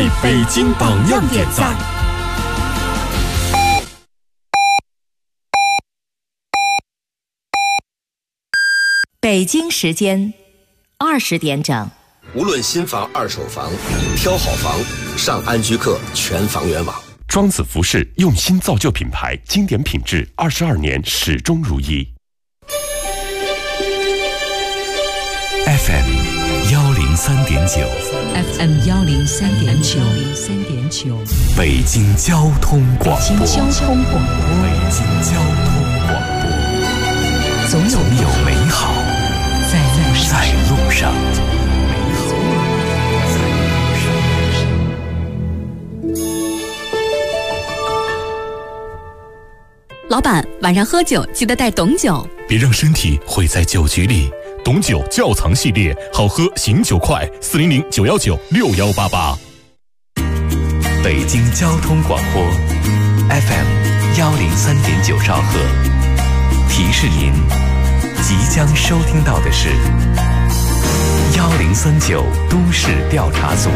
为北京榜样点赞。 北京时间20点整。 无论新房、二手房，挑好房，上安居客全房源网。 庄子服饰用心造就品牌，经典品质，22年始终如一。 FM 103.9 FM 103.9 北京交通广播。 北京交通广播。 北京交通广播。 总有美好在路上。 老板，晚上喝酒记得带董酒， 别让身体毁在酒局里。董酒窖藏系列，好喝醒酒快，400-919-6188。 北京交通广播 FM 103.9兆赫，提示您即将收听到的是1039都市调查组。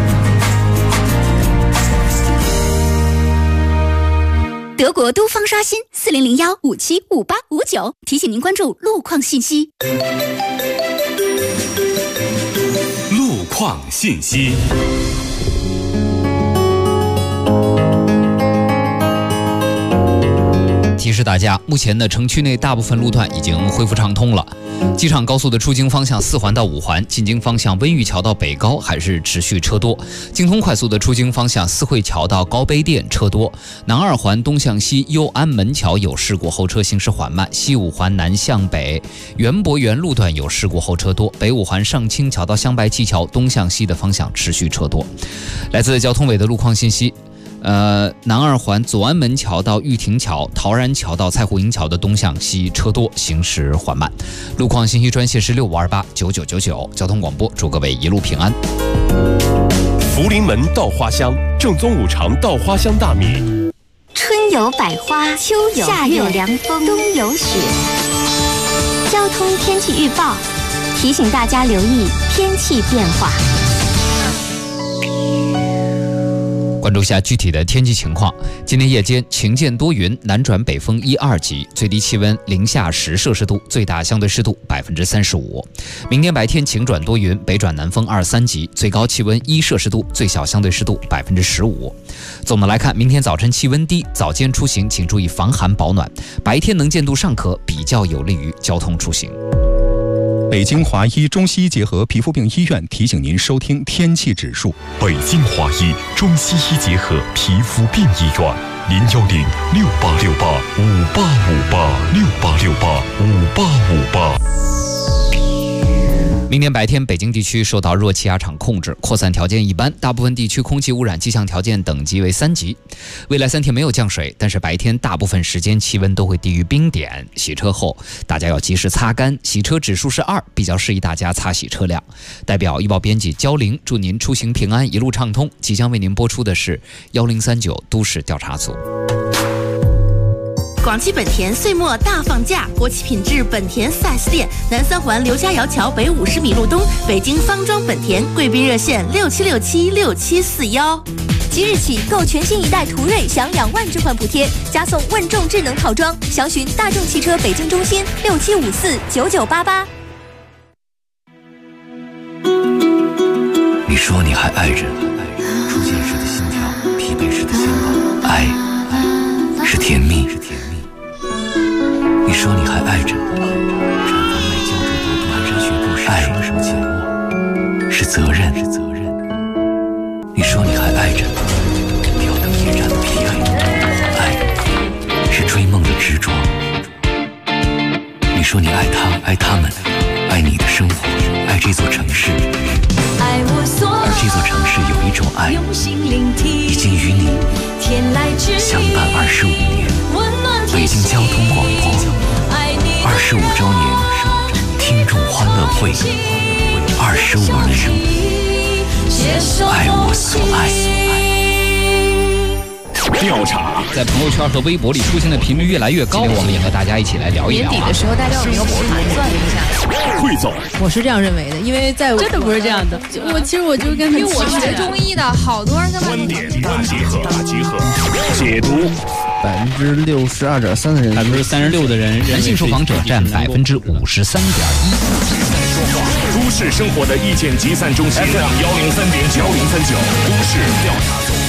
德国都方刷新40015755859，提醒您关注路况信息。 路况信息。 提示大家，目前的城区内大部分路段已经恢复畅通了。机场高速的出京方向4环到5环，进京方向温榆桥到北高还是持续车多。京通快速的出京方向四惠桥到高碑店车多。南2环东向西右安门桥有事故，后车行驶缓慢。西5环南向北园博园路段有事故，后车多。北5环上清桥到香白旗桥东向西的方向持续车多。来自交通委的路况信息。南2环左安门桥到玉亭桥、陶然桥到蔡胡营桥的东向西车多，行驶缓慢。路况信息专线是65289999。交通广播，祝各位一路平安。 福临门稻花香，正宗五常稻花香大米。 春有百花，秋有夏有凉风，冬有雪。交通天气预报提醒大家留意天气变化。 关注下具体的天气情况。今天夜间晴间多云，南转北风1、2级，最低气温零下10摄氏度，最大相对湿度35%。明天白天晴转多云，北转南风2、3级，最高气温1摄氏度，最小相对湿度15%。总的来看，明天早晨气温低，早间出行请注意防寒保暖，白天能见度尚可，比较有利于交通出行。 北京华医中西医结合皮肤病医院提醒您收听天气指数。 北京华医中西医结合皮肤病医院，010-6868-5858，6868-5858。 明天白天，北京地区受到热气压场控制，扩散条件一般，大部分地区空气污染迹象条件等级为3级。未来3天没有降水，但是白天大部分时间气温都会低于冰点。洗车后大家要及时擦干，洗车指数是2，比较适宜大家擦洗车辆。代表医报编辑焦玲，祝您出行平安，一路畅通。即将为您播出的是1039都市调查组。 广汽本田岁末大放价，国企品质本田4S店，南3环刘家窑桥北50米路东，北京方庄本田，贵宾热线67676741。 即日起购全新一代途锐享2万置换补贴，加送问众智能套装，详询大众汽车北京中心67549988。 你说你还爱着，出现时的心跳，疲惫时的心慌，爱是甜蜜。你说你还爱着，产房外胶质薄度寒山雪布时爱手紧握，是责任。你说你还爱着，吊灯夜战的疲惫，爱是追梦的执着。你说你爱他，爱他们，爱你的生活，爱这座城市。而这座城市有一种爱，已经与你相伴25年。北京交通广播25周年听众欢乐会，25年，爱我所爱。 调查在朋友圈和微博里出现的频率越来越高。我们也和大家一起来聊一聊。 年底的时候，大家有没有盘算一下？ 汇总， 我是这样认为的，因为在真的不是这样的。其实我就跟， 因为我学中医的，好多人跟观点大集合，解读。 62.3%的人 ，36%的人，男性受访者占53.1%。 都市生活的意见集散中心 FM 103.9，103.9都市调查组。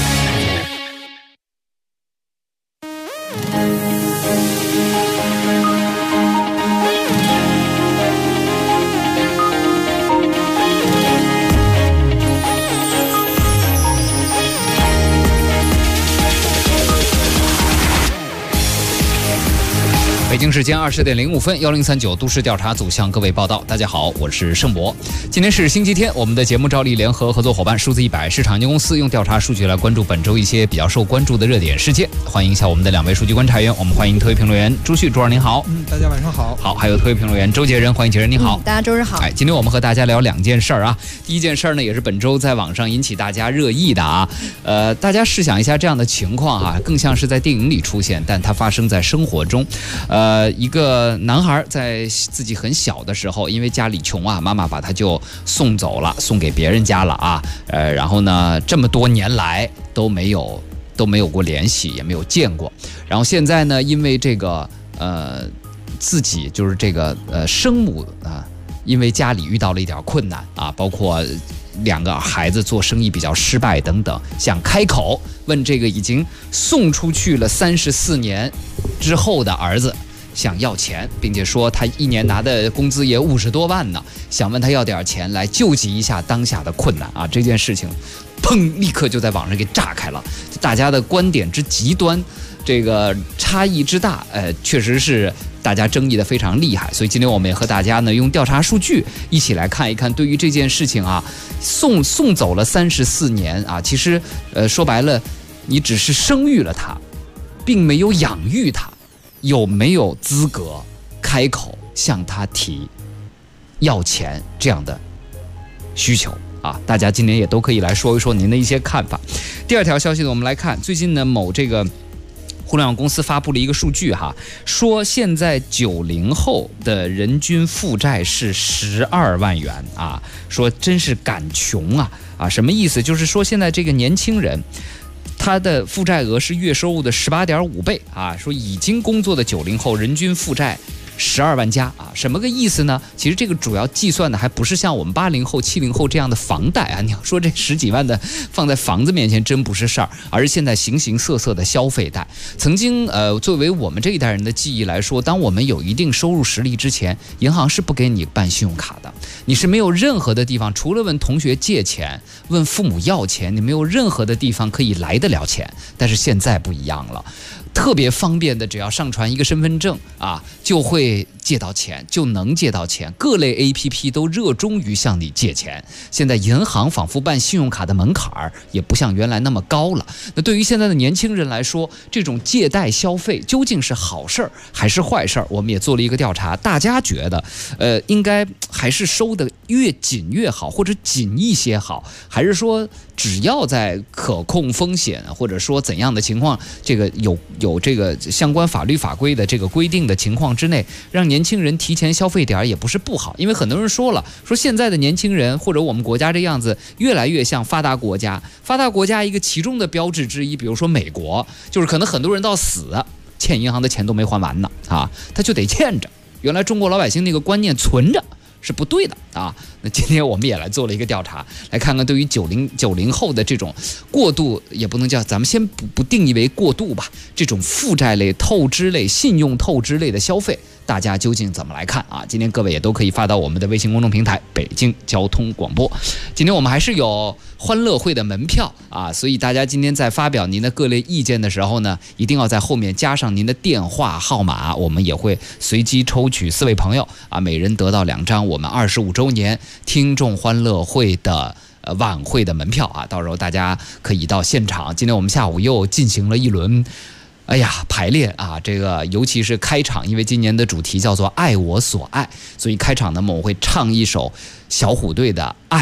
北京时间20点05分，1039都市调查组向各位报道。大家好，我是盛博。今天是星期天，我们的节目照例联合合作伙伴数字100市场营公司用调查数据来关注本周一些比较受关注的热点事件。欢迎一下我们的2位数据观察员，我们欢迎特约评论员朱旭，朱二您好。 大家晚上好。 好，还有特约评论员周杰仁，欢迎杰仁你好。 大家周日好。 今天我们和大家聊2件事儿啊。第一件事儿呢，也是本周在网上引起大家热议的啊。大家试想一下这样的情况啊，更像是在电影里出现，但它发生在生活中。一个男孩在自己很小的时候，因为家里穷啊，妈妈把他就送走了，送给别人家了啊。然后呢，这么多年来都没有过联系，也没有见过。然后现在呢，因为这个自己就是这个生母啊，因为家里遇到了一点困难啊，包括2个孩子做生意比较失败等等，想开口问这个已经送出去了34年之后的儿子想要钱，并且说他1年拿的工资也50多万呢，想问他要点钱来救济一下当下的困难啊！这件事情，砰，立刻就在网上给炸开了，大家的观点之极端，这个差异之大，确实是大家争议的非常厉害。所以今天我们也和大家呢用调查数据一起来看一看，对于这件事情啊，送走了34年啊，其实说白了，你只是生育了他，并没有养育他。有没有资格开口向他提要钱这样的需求啊？大家今天也都可以来说一说您的一些看法。第2条消息呢，我们来看最近呢，某这个互联网公司发布了一个数据哈，说现在90后的人均负债是12万元啊，说真是赶穷啊！什么意思？就是说现在这个年轻人，他的负债额是月收入的18.5倍啊！说已经工作的90后人均负债12万加啊，什么个意思呢？其实这个主要计算的还不是像我们80后、70后这样的房贷啊，你要说这10几万的放在房子面前真不是事儿，而是现在形形色色的消费贷。曾经作为我们这一代人的记忆来说，当我们有一定收入实力之前，银行是不给你办信用卡的，你是没有任何的地方，除了问同学借钱、问父母要钱，你没有任何的地方可以来得了钱。但是现在不一样了。特别方便的，只要上传一个身份证啊，就会借到钱，就能借到钱。各类 APP 都热衷于向你借钱。现在银行仿佛办信用卡的门槛也不像原来那么高了。那对于现在的年轻人来说，这种借贷消费究竟是好事儿还是坏事儿？我们也做了一个调查，大家觉得应该还是收的越紧越好，或者紧一些好，还是说只要在可控风险或者说怎样的情况，这个有这个相关法律法规的这个规定的情况之内，让年轻人提前消费点也不是不好。因为很多人说现在的年轻人或者我们国家这样子越来越像发达国家。发达国家一个其中的标志之一，比如说美国，就是可能很多人到死欠银行的钱都没还完呢啊，他就得欠着。原来中国老百姓那个观念存着是不对的啊。那今天我们也来做了一个调查，来看看对于90后的这种过度，也不能叫，咱们先不定义为过度吧，这种负债类、透支类、信用透支类的消费，大家究竟怎么来看啊？今天各位也都可以发到我们的微信公众平台北京交通广播。今天我们还是有欢乐会的门票啊，所以大家今天在发表您的各类意见的时候呢，一定要在后面加上您的电话号码，我们也会随机抽取4位朋友啊，每人得到2张我们25周年听众欢乐会的晚会的门票啊，到时候大家可以到现场。今天我们下午又进行了一轮排练啊，这个尤其是开场，因为今年的主题叫做爱我所爱，所以开场呢我们会唱一首小虎队的爱。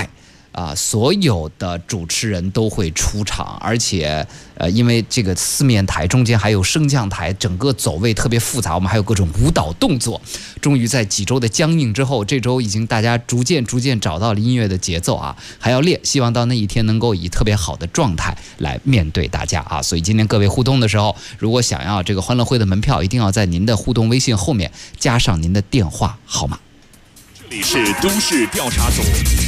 所有的主持人都会出场，而且因为这个四面台中间还有升降台，整个走位特别复杂，我们还有各种舞蹈动作。终于在几周的僵硬之后，这周已经大家逐渐找到了音乐的节奏啊，还要练，希望到那一天能够以特别好的状态来面对大家啊。所以今天各位互动的时候，如果想要这个欢乐会的门票，一定要在您的互动微信后面加上您的电话号码。 这里是都市调查组。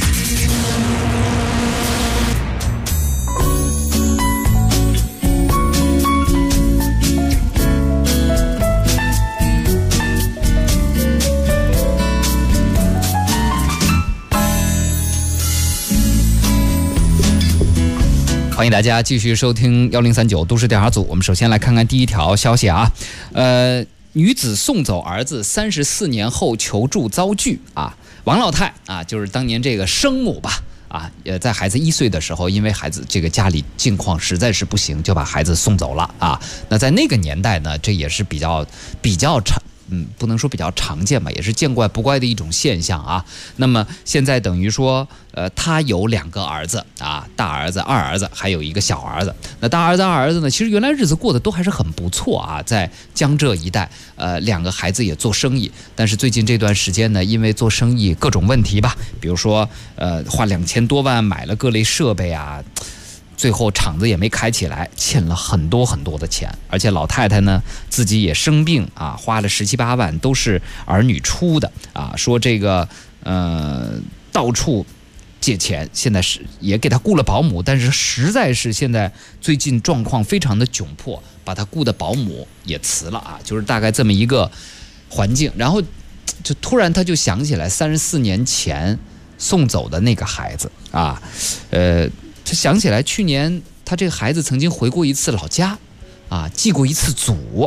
欢迎大家继续收听1039都市调查组。我们首先来看看第一条消息啊，女子送走儿子34年后求助遭拒啊。王老太啊，就是当年这个生母吧啊，在孩子1岁的时候，因为孩子这个家里境况实在是不行，就把孩子送走了啊。那在那个年代呢，这也是比较常。不能说比较常见吧，也是见怪不怪的一种现象啊。那么现在等于说，他有2个儿子啊，大儿子、二儿子，还有一个小儿子。那大儿子、二儿子呢，其实原来日子过得都还是很不错啊，在江浙一带，2个孩子也做生意。但是最近这段时间呢，因为做生意各种问题吧，比如说花2000多万买了各类设备啊。最后厂子也没开起来，欠了很多的钱，而且老太太呢自己也生病啊，花了17、18万都是儿女出的啊。说这个到处借钱，现在是也给他雇了保姆，但是实在是现在最近状况非常的窘迫，把他雇的保姆也辞了啊，就是大概这么一个环境。然后就突然他就想起来34年前送走的那个孩子啊，他想起来去年他这个孩子曾经回过一次老家，啊，祭过一次祖，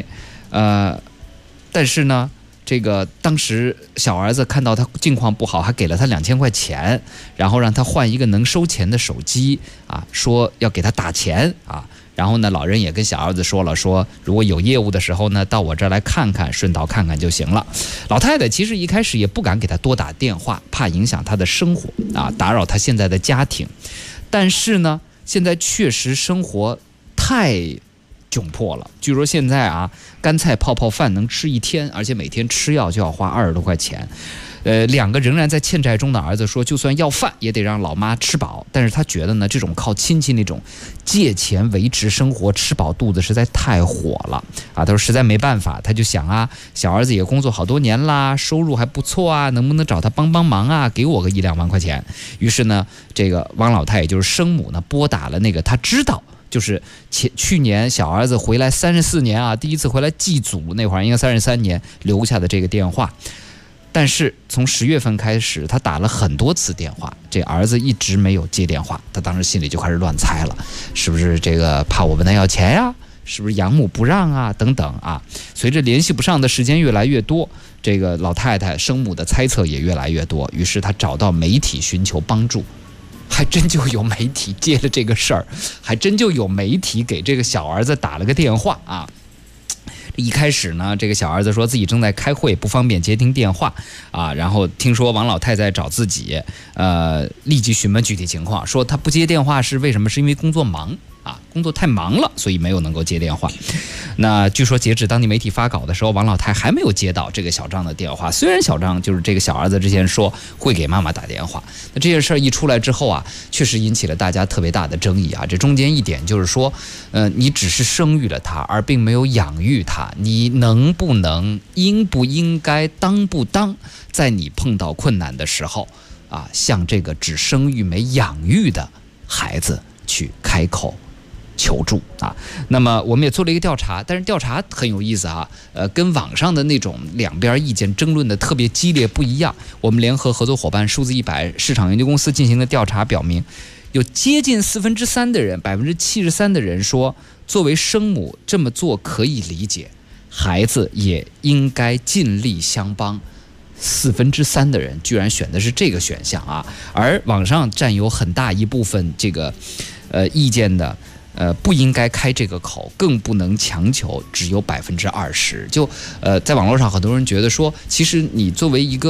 但是呢，这个当时小儿子看到他境况不好，还给了他2000块钱，然后让他换一个能收钱的手机啊，说要给他打钱啊。然后呢，老人也跟小儿子说了，说如果有业务的时候呢，到我这儿来看看，顺道看看就行了。老太太其实一开始也不敢给他多打电话，怕影响他的生活啊，打扰他现在的家庭。但是呢，现在确实生活太窘迫了。据说现在啊，干菜泡泡饭能吃1天，而且每天吃药就要花20多块钱。2个仍然在欠债中的儿子说，就算要饭也得让老妈吃饱。但是他觉得呢，这种靠亲戚那种借钱维持生活、吃饱肚子实在太火了啊！他说实在没办法，他就想啊，小儿子也工作好多年啦，收入还不错啊，能不能找他帮忙啊，给我个1、2万块钱？于是呢，这个王老太也就是生母呢，拨打了那个他知道。就是去年小儿子回来34年啊，第一次回来祭祖那会儿，应该33年留下的这个电话。但是从10月份开始，他打了很多次电话，这儿子一直没有接电话。他当时心里就开始乱猜了，是不是这个怕我问他要钱呀？是不是养母不让啊？等等啊。随着联系不上的时间越来越多，这个老太太生母的猜测也越来越多。于是他找到媒体寻求帮助，还真就有媒体接了这个事儿，还真就有媒体给这个小儿子打了个电话啊。一开始呢，这个小儿子说自己正在开会，不方便接听电话啊。然后听说王老太太找自己，立即询问具体情况，说他不接电话是为什么？是因为工作忙啊，工作太忙了，所以没有能够接电话。那据说截止当地媒体发稿的时候，王老太还没有接到这个小张的电话。虽然小张就是这个小儿子之前说会给妈妈打电话，那这件事儿一出来之后啊，确实引起了大家特别大的争议啊。这中间一点就是说，你只是生育了他，而并没有养育他，你能不能、应不应该、当不当，在你碰到困难的时候啊，向这个只生育没养育的孩子去开口求助啊。那么我们也做了一个调查，但是调查很有意思啊，跟网上的那种两边意见争论的特别激烈不一样。我们联合合作伙伴数字100市场研究公司进行的调查表明，有接近3%的人，73%的人说，作为生母这么做可以理解，孩子也应该尽力相帮。3%的人居然选的是这个选项啊，而网上占有很大一部分这个意见的不应该开这个口，更不能强求，只有20%。就在网络上很多人觉得说，其实你作为一个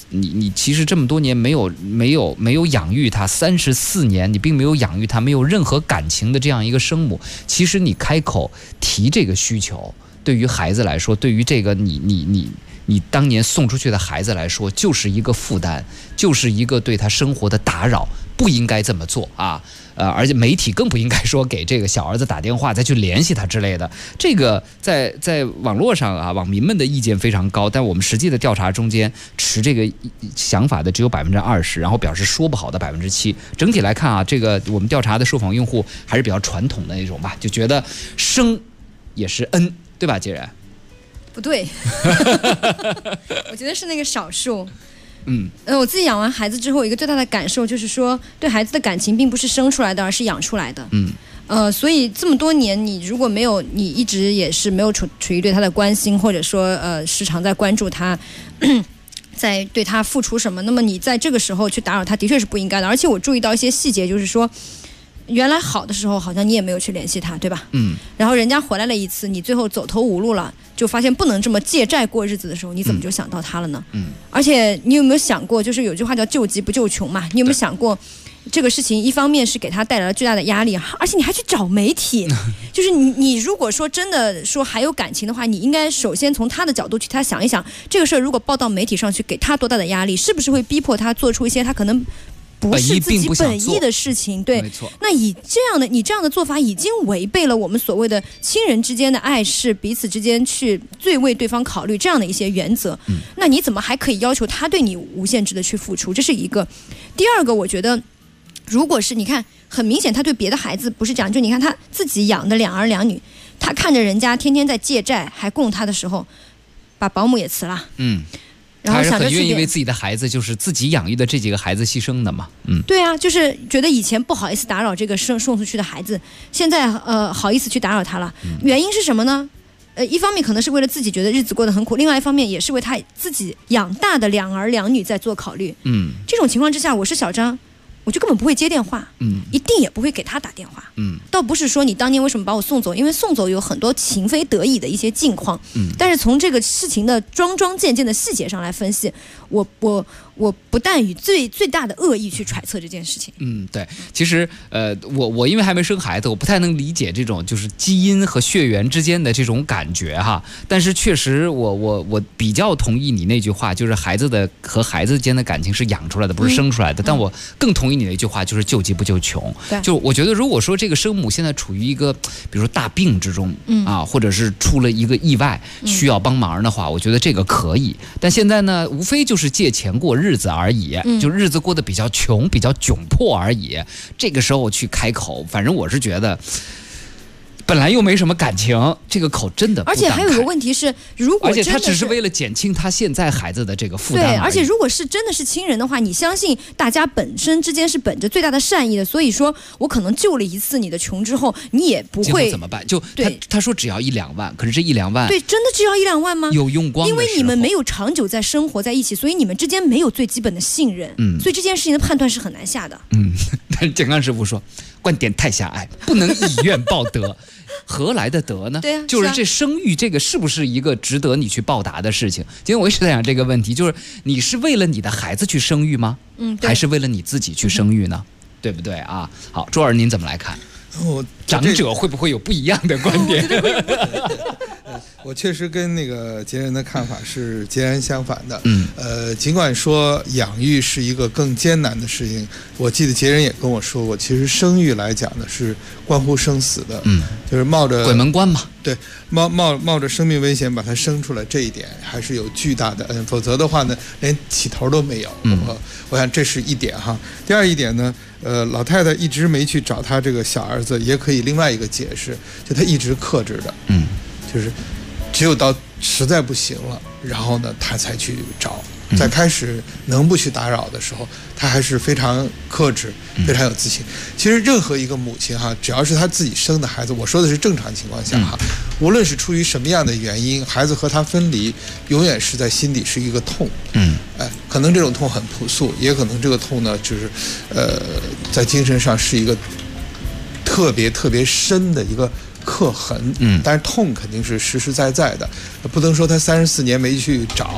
你其实这么多年没有养育他34年，你并没有养育他，没有任何感情的这样一个生母，其实你开口提这个需求，对于孩子来说，对于这个你当年送出去的孩子来说，就是一个负担，就是一个对他生活的打扰，不应该这么做啊。而且媒体更不应该说给这个小儿子打电话再去联系他之类的。这个在网络上啊，网民们的意见非常高，但我们实际的调查中间持这个想法的只有20%，然后表示说不好的7%。整体来看啊，这个我们调查的受访用户还是比较传统的那种吧，就觉得生也是恩，对吧，婕然？ 不对，我觉得是那个少数。我自己养完孩子之后，一个最大的感受就是说，对孩子的感情并不是生出来的，而是养出来的。所以这么多年，你如果没有，你一直也是没有处于对他的关心，或者说时常在关注他，在对他付出什么，那么你在这个时候去打扰他，的确是不应该的。而且我注意到一些细节，就是说，原来好的时候好像你也没有去联系他，对吧？然后人家回来了一次，你最后走投无路了，就发现不能这么借债过日子的时候，你怎么就想到他了呢？而且你有没有想过，就是有句话叫救急不救穷嘛？你有没有想过，这个事情一方面是给他带来了巨大的压力，而且你还去找媒体，就是你如果说真的说还有感情的话，你应该首先从他的角度去他想一想，这个事儿如果报到媒体上去，给他多大的压力，是不是会逼迫他做出一些他可能不是自己本意的事情？对，那你这样的做法已经违背了我们所谓的亲人之间的爱是彼此之间去最为对方考虑这样的一些原则。那你怎么还可以要求他对你无限制的去付出？这是一个。第二个，我觉得如果是你看，很明显他对别的孩子不是这样，就你看他自己养的2儿2女，他看着人家天天在借债还供他的时候，把保姆也辞了。然后他是很愿意为自己的孩子，就是自己养育的这几个孩子牺牲的嘛。 对啊，就是觉得以前不好意思打扰这个送出去的孩子，现在好意思去打扰他了。原因是什么呢？一方面可能是为了自己觉得日子过得很苦，另外一方面也是为他自己养大的2儿2女在做考虑。这种情况之下，我是小张，我就根本不会接电话，一定也不会给他打电话。倒不是说你当年为什么把我送走，因为送走有很多情非得已的一些境况。但是从这个事情的桩桩件件的细节上来分析，我不但以最大的恶意去揣测这件事情。 对，其实我因为还没生孩子，我不太能理解这种就是基因和血缘之间的这种感觉哈。但是确实我比较同意你那句话，就是孩子的和孩子间的感情是养出来的，不是生出来的。但我更同意你那句话，就是救急不救穷。就我觉得，如果说这个生母现在处于一个比如说大病之中啊，或者是出了一个意外需要帮忙的话，我觉得这个可以。但现在呢，无非就是借钱过日子而已，就日子过得比较穷、比较窘迫而已。这个时候去开口，反正我是觉得。本来又没什么感情，这个口真的不。 而且还有一个问题是，如果而且他只是为了减轻他现在孩子的这个负担。 对，而且如果是真的是亲人的话，你相信大家本身之间是本着最大的善意的，所以说我可能救了一次你的穷之后，你也不会怎么办？就他说只要1-2万，可是这1-2万， 对，真的只要1-2万吗？ 有用光的时候， 因为你们没有长久在生活在一起，所以你们之间没有最基本的信任。所以这件事情的判断是很难下的。 但是健康师傅说，观点太狭隘，不能以怨报德。何来的德呢？ 对啊， 就是这生育这个是不是一个值得你去报答的事情？今天我一直在想这个问题，就是你是为了你的孩子去生育吗？还是为了你自己去生育呢？对不对啊？好，周儿您怎么来看？长者会不会有不一样的观点？ 我确实跟那个婕人的看法是截然相反的。尽管说养育是一个更艰难的事情，我记得婕人也跟我说过，其实生育来讲呢是关乎生死的。就是冒着鬼门关嘛。 对，冒着生命危险把它生出来，这一点还是有巨大的恩，否则的话呢，连起头都没有。我想这是一点哈。第二一点呢，老太太一直没去找她这个小儿子，也可以另外一个解释，就她一直克制的。就是只有到实在不行了，然后呢，她才去找。在开始能不去打扰的时候，她还是非常克制，非常有自信。其实任何一个母亲哈，只要是她自己生的孩子，我说的是正常情况下哈，无论是出于什么样的原因，孩子和她分离，永远是在心底是一个痛。可能这种痛很朴素，也可能这个痛呢，就是在精神上是一个特别特别深的一个刻痕。但是痛肯定是实实在在的，不能说他34年没去找，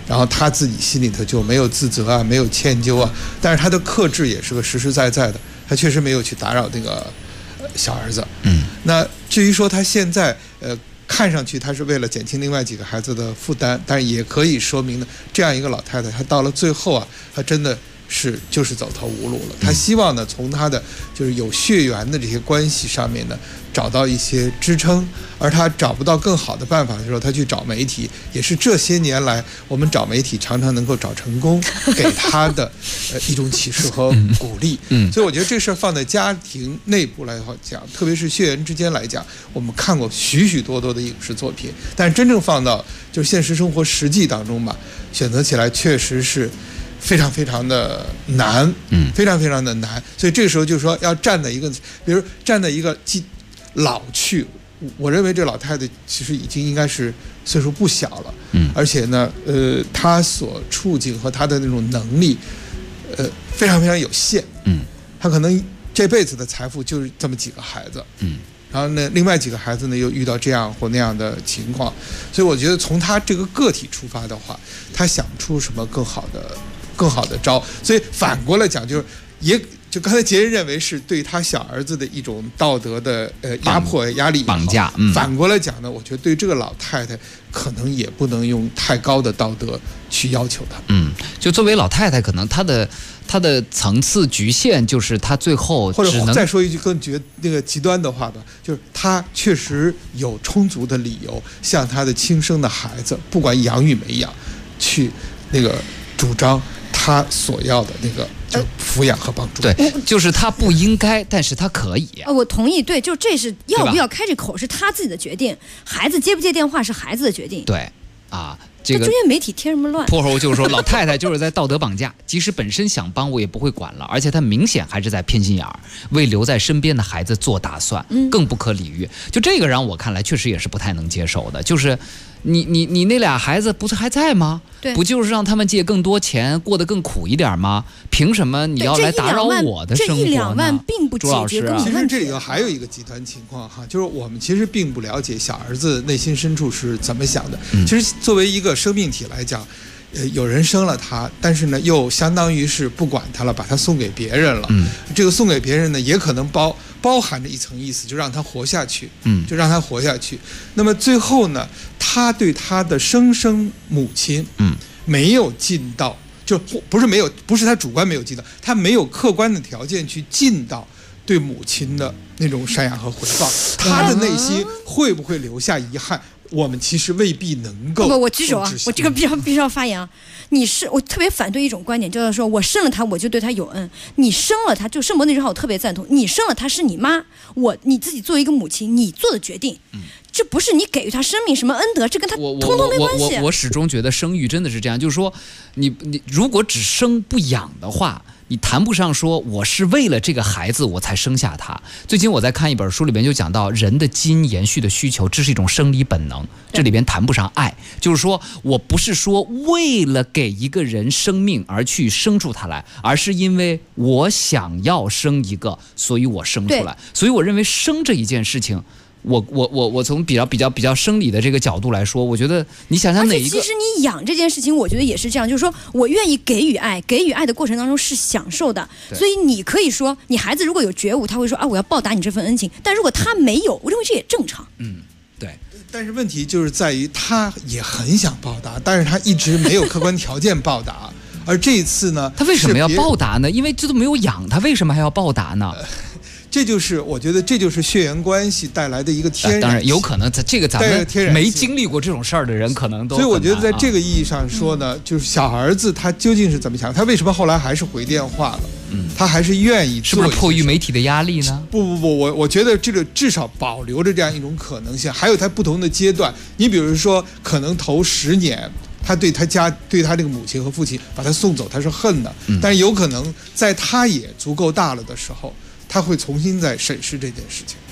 然后他自己心里头就没有自责啊，没有歉疚啊，但是他的克制也是个实实在在的，他确实没有去打扰那个小儿子。那至于说他现在看上去他是为了减轻另外几个孩子的负担，但是也可以说明呢，这样一个老太太，她到了最后啊，她真的就是走投无路了。她希望呢，从她的就是有血缘的这些关系上面呢，找到一些支撑，而她找不到更好的办法的时候，她去找媒体，也是这些年来我们找媒体常常能够找成功，给她的一种启示和鼓励。所以我觉得这事儿放在家庭内部来讲，特别是血缘之间来讲，我们看过许许多多的影视作品，但是真正放到就是现实生活实际当中吧，选择起来确实是非常非常的难，非常非常的难。所以这个时候就是说，要站在一个，比如站在一个老去，我认为这老太太其实已经应该是岁数不小了，而且呢，她所处境和她的那种能力，非常非常有限，她可能这辈子的财富就是这么几个孩子，然后呢，另外几个孩子呢又遇到这样或那样的情况，所以我觉得从他这个个体出发的话，他想不出什么更好的招，所以反过来讲，就刚才杰人认为是对他小儿子的一种道德的压迫压力绑架， 反过来讲呢，我觉得对这个老太太可能也不能用太高的道德去要求她。 就作为老太太，可能她的层次局限就是她最后只能， 或者再说一句更那个极端的话吧，就是她确实有充足的理由向她的亲生的孩子，不管养与没养，去那个主张他所要的那个就抚养和帮助。 对，就是他不应该，但是他可以。 我同意，对，就这是要不要开这口是他自己的决定，孩子接不接电话是孩子的决定。 对，啊。这个中间媒体添什么乱？ 泼猴就是说，老太太就是在道德绑架，即使本身想帮我也不会管了，而且她明显还是在偏心眼儿，为留在身边的孩子做打算，更不可理喻。就这个让我看来确实也是不太能接受的，就是你那俩孩子不是还在吗？不就是让他们借更多钱，过得更苦一点吗？凭什么你要来打扰我的生活呢？ 这1-2万并不解决根本问题。 其实这里头还有一个极端情况哈，就是我们其实并不了解小儿子内心深处是怎么想的。其实作为一个生命体来讲，有人生了他，但是呢又相当于是不管他了，把他送给别人了。这个送给别人呢，也可能包含着一层意思，就让他活下去。就让他活下去。那么最后呢，他对他的生母亲，没有尽到，就不是他主观没有尽到，他没有客观的条件去尽到对母亲的那种赡养和回报，他的内心会不会留下遗憾？我们其实未必能够。 我举手啊！我这个必须要发言啊！我特别反对一种观点，就是说我生了他，我就对他有恩。你生了他，就圣伯那句话我特别赞同。你生了他是你妈，你自己作为一个母亲，你做的决定，这不是你给予他生命什么恩德，这跟他通通没关系。 我始终觉得生育真的是这样，就是说，你如果只生不养的话。你谈不上说我是为了这个孩子我才生下他。最近我在看一本书，里边就讲到人的基因延续的需求，这是一种生理本能，这里边谈不上爱，就是说我不是说为了给一个人生命而去生出他来，而是因为我想要生一个，所以我生出来。所以我认为生这一件事情，我从比较生理的这个角度来说，我觉得你想想哪一个， 其实你养这件事情，我觉得也是这样，就是说我愿意给予爱，给予爱的过程当中是享受的，所以你可以说，你孩子如果有觉悟，他会说啊，我要报答你这份恩情，但如果他没有，我认为这也正常。 对。 但是问题就是在于他也很想报答，但是他一直没有客观条件报答。而这一次呢， 他为什么要报答呢？因为这都没有养他，为什么还要报答呢？ 这就是我觉得这就是血缘关系带来的一个天然， 当然有可能这个咱们没经历过这种事儿的人可能都。 所以我觉得在这个意义上说呢，就是小儿子他究竟是怎么想，他为什么后来还是回电话了？他还是愿意做， 是不是迫于媒体的压力呢？ 不，我觉得这个至少保留着这样一种可能性，还有他不同的阶段。你比如说，可能头10年。他对他这个母亲和父亲把他送走，他是恨的，但是有可能在他也足够大了的时候，他会重新再审视这件事情。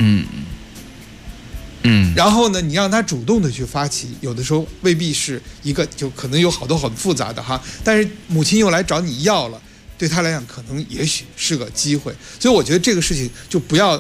然后呢，你让他主动的去发起，有的时候未必是一个，就可能有好多很复杂的哈。但是母亲又来找你要了，对他来讲可能也许是个机会。所以我觉得这个事情就不要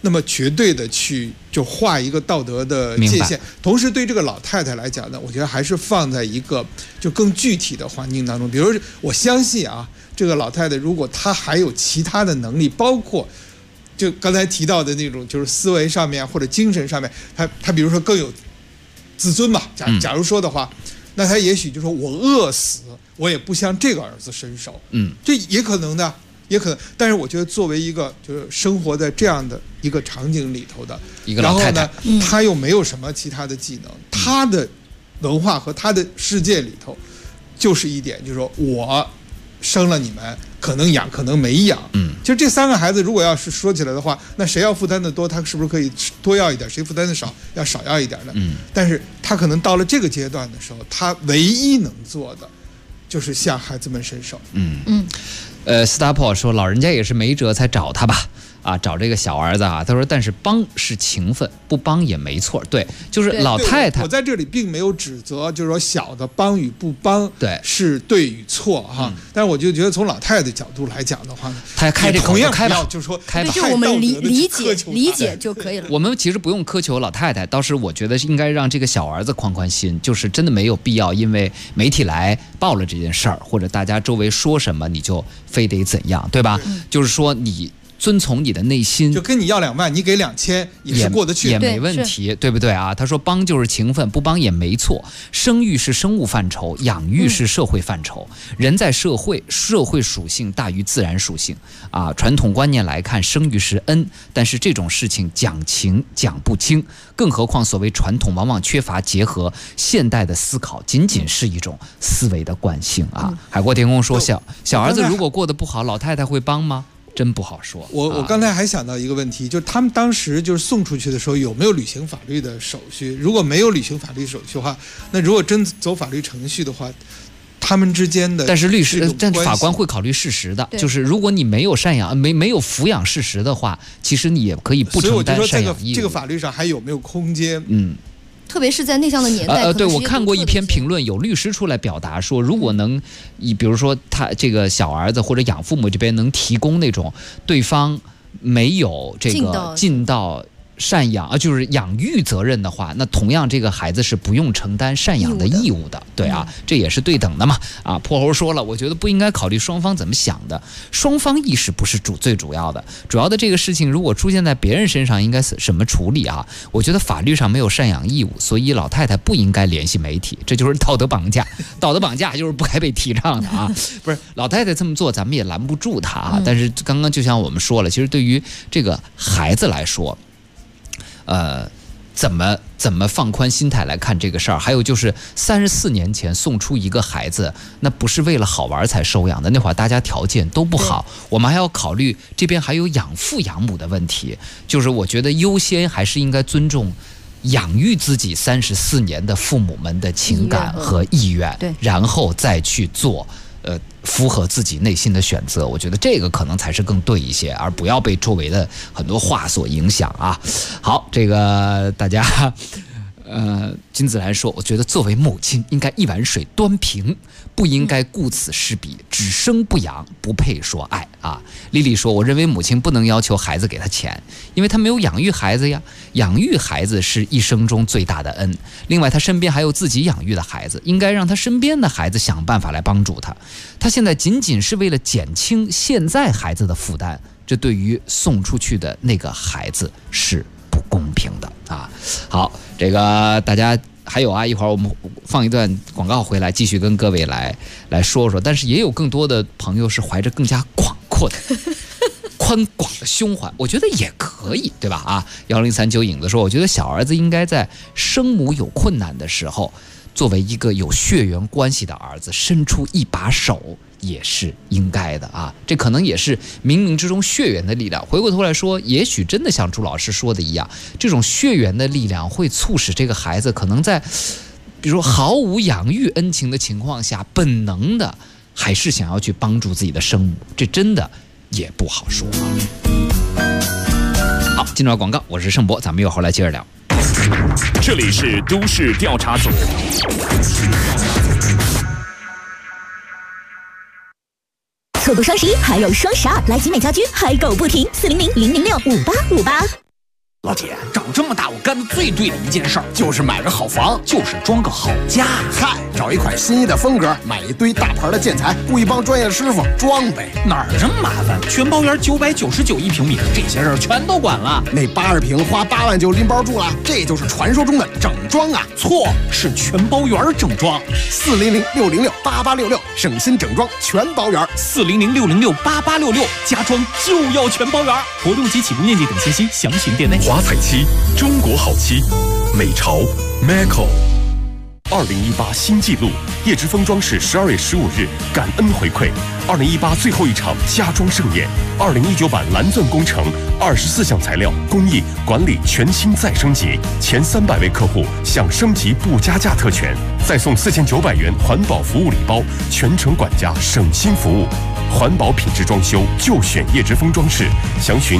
那么绝对的去就画一个道德的界限。同时对这个老太太来讲呢，我觉得还是放在一个就更具体的环境当中。比如我相信啊，这个老太太如果她还有其他的能力，包括就刚才提到的那种就是思维上面或者精神上面，她比如说更有自尊嘛，假如说的话，那她也许就说我饿死我也不向这个儿子伸手，这也可能的，也可能。但是我觉得作为一个就是生活在这样的一个场景里头的一个老太太， 然后呢，她又没有什么其他的技能，她的文化和她的世界里头就是一点，就是说我生了你们，可能养，可能没养。其实这3个孩子如果要是说起来的话，那谁要负担的多，他是不是可以多要一点？谁负担的少，要少要一点呢？但是他可能到了这个阶段的时候，他唯一能做的就是向孩子们伸手。 斯达珀说，老人家也是没辙才找他吧。找这个小儿子啊，他说，但是帮是情分，不帮也没错。对，就是老太太。 我在这里并没有指责，就是说小的帮与不帮， 对， 是对与错哈。但是我就觉得从老太太的角度来讲的话呢， 他开这口就开吧， 就是说开吧， 就我们理解就可以了。 我们其实不用苛求老太太，倒是我觉得应该让这个小儿子宽宽心，就是真的没有必要因为媒体来报了这件事儿，或者大家周围说什么你就非得怎样，对吧？就是说你遵从你的内心， 就跟你要2万，你给2000也是过得去， 也没问题，对不对啊？他说帮就是情分，不帮也没错。生育是生物范畴，养育是社会范畴。人在社会，社会属性大于自然属性啊。传统观念来看，生育是恩，但是这种事情讲情讲不清，更何况所谓传统往往缺乏结合现代的思考，仅仅是一种思维的惯性啊。海阔天空说，小儿子如果过得不好，老太太会帮吗？真不好说。 我刚才还想到一个问题，就是他们当时就是送出去的时候有没有履行法律的手续？如果没有履行法律手续的话，那如果真走法律程序的话，他们之间的但是法官会考虑事实的，就是如果你没有赡养没有抚养事实的话，其实你也可以不承担赡养义务。 这个法律上还有没有空间？ 特别是在那样的年代， 对，我看过一篇评论，有律师出来表达说，如果能比如说他这个小儿子或者养父母这边能提供那种对方没有这个尽到赡养就是养育责任的话，那同样这个孩子是不用承担赡养的义务的，对啊，这也是对等的嘛。破猴说了，我觉得不应该考虑双方怎么想的，双方意识不是最主要的，主要的这个事情如果出现在别人身上，应该怎么处理啊？我觉得法律上没有赡养义务，所以老太太不应该联系媒体，这就是道德绑架，道德绑架就是不该被提倡的啊。不是老太太这么做，咱们也拦不住她啊。但是刚刚就像我们说了，其实对于这个孩子来说，怎么放宽心态来看这个事儿？还有就是34年前送出一个孩子，那不是为了好玩才收养的，那会儿大家条件都不好，我们还要考虑这边还有养父养母的问题。就是我觉得优先还是应该尊重养育自己34年的父母们的情感和意愿，然后再去做符合自己内心的选择，我觉得这个可能才是更对一些，而不要被周围的很多话所影响啊。好，这个大家金子兰说，我觉得作为母亲应该一碗水端平，不应该顾此失彼，只生不养，不配说爱啊。丽丽说，我认为母亲不能要求孩子给她钱，因为她没有养育孩子呀，养育孩子是一生中最大的恩。另外她身边还有自己养育的孩子，应该让她身边的孩子想办法来帮助她。她现在仅仅是为了减轻现在孩子的负担，这对于送出去的那个孩子是不公平的啊。好，这个大家还有啊，一会儿我们放一段广告回来，继续跟各位来说说。但是也有更多的朋友是怀着更加广阔的宽广的胸怀，我觉得也可以，对吧？1039影子说，我觉得小儿子应该在生母有困难的时候，作为一个有血缘关系的儿子，伸出一把手也是应该的啊。这可能也是冥冥之中血缘的力量。回过头来说，也许真的像朱老师说的一样，这种血缘的力量会促使这个孩子可能在比如说毫无养育恩情的情况下，本能的还是想要去帮助自己的生母，这真的也不好说啊。好，进入广告，我是盛博，咱们一会儿来接着聊。 这里是都市调查组。 错过双11还有双12，来集美家居嗨购不停，400-006-5858。 老铁，长这么大我干的最对的一件事儿，就是买个好房，就是装个好家。 嗨，找一款心仪的风格，买一堆大牌的建材，雇一帮专业师傅装呗。 哪儿这么麻烦？全包园999一平米，这些事儿全都管了。 那80平花8万就拎包住了，这就是传说中的整装啊！ 错，是全包园整装。 400-606-8866，省心整装全包园。 400-606-8866，家装就要全包园。活动及起步面积等信息详询店内。 华彩漆，中国好漆，美潮 Maco。2018新纪录，叶之峰装饰12月15日感恩回馈2018最后一场家装盛宴，2019版蓝钻工程24项材料工艺管理全新再升级，前300位客户享升级不加价特权，再送4900元环保服务礼包，全程管家省心服务。环保品质装修就选叶之峰装饰，详询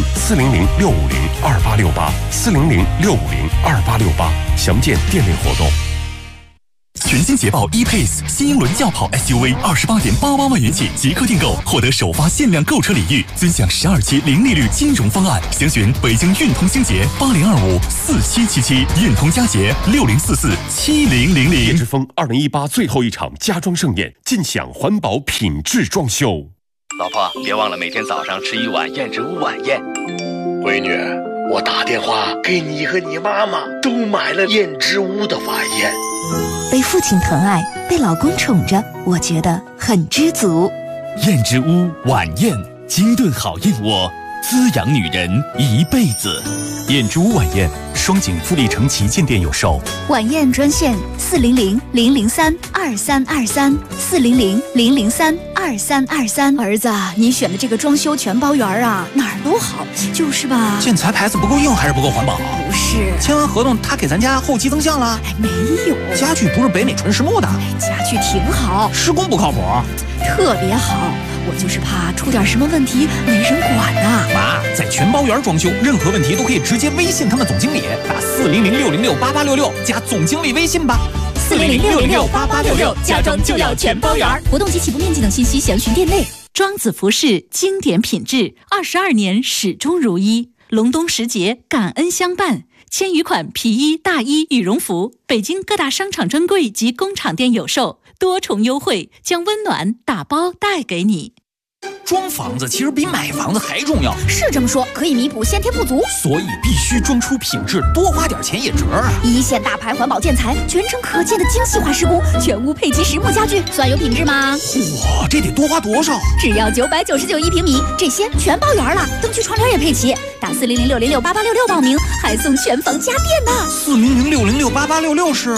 400-650-2868，400-650-2868，详见店内活动。 全新捷豹 E-Pace 新英伦轿跑 SUV28.88万元起即刻订购，获得首发限量购车礼遇，尊享12期零利率金融方案。详询北京运通星捷80254777，运通佳捷60447000。 叶之峰2018最后一场家装盛宴，尽享环保品质装修。 老婆，别忘了每天早上吃一碗燕之屋晚宴。 闺女，我打电话给你和你妈妈都买了燕之屋的晚宴。 被父亲疼爱，被老公宠着，我觉得很知足。 燕之屋晚宴，精炖好燕窝，滋养女人一辈子。燕之屋晚宴，双井富力城旗舰店有售。 晚宴专线400-003-2323，400-003-2323。儿子，你选的这个装修全包园啊，哪儿都好，就是吧？ 建材牌子不够硬还是不够环保？ 不是， 签完合同他给咱家后期增项了？ 没有， 家具不是北美纯实木的。 家具挺好， 施工不靠谱， 特别好。我就是怕出点什么问题没人管呐。 妈，在全包园装修，任何问题都可以直接微信他们总经理，打400-606-8866加总经理微信吧。 400-606-8866，家装就要全包园。活动及起步面积等信息详询店内。 庄子服饰经典品质，22年始终如一。隆冬时节，感恩相伴。千余款皮衣、大衣、羽绒服，北京各大商场专柜及工厂店有售，多重优惠，将温暖打包带给你。 装房子其实比买房子还重要， 是这么说，可以弥补先天不足， 所以必须装出品质，多花点钱也值啊！ 一线大牌环保建材，全程可见的精细化施工，全屋配齐实木家具，算有品质吗？ 嚯，这得多花多少？ 只要999一平米，这些全包圆了，灯具窗帘也配齐。打400-606-8866报名，还送全房家电呢。 400-606-8866是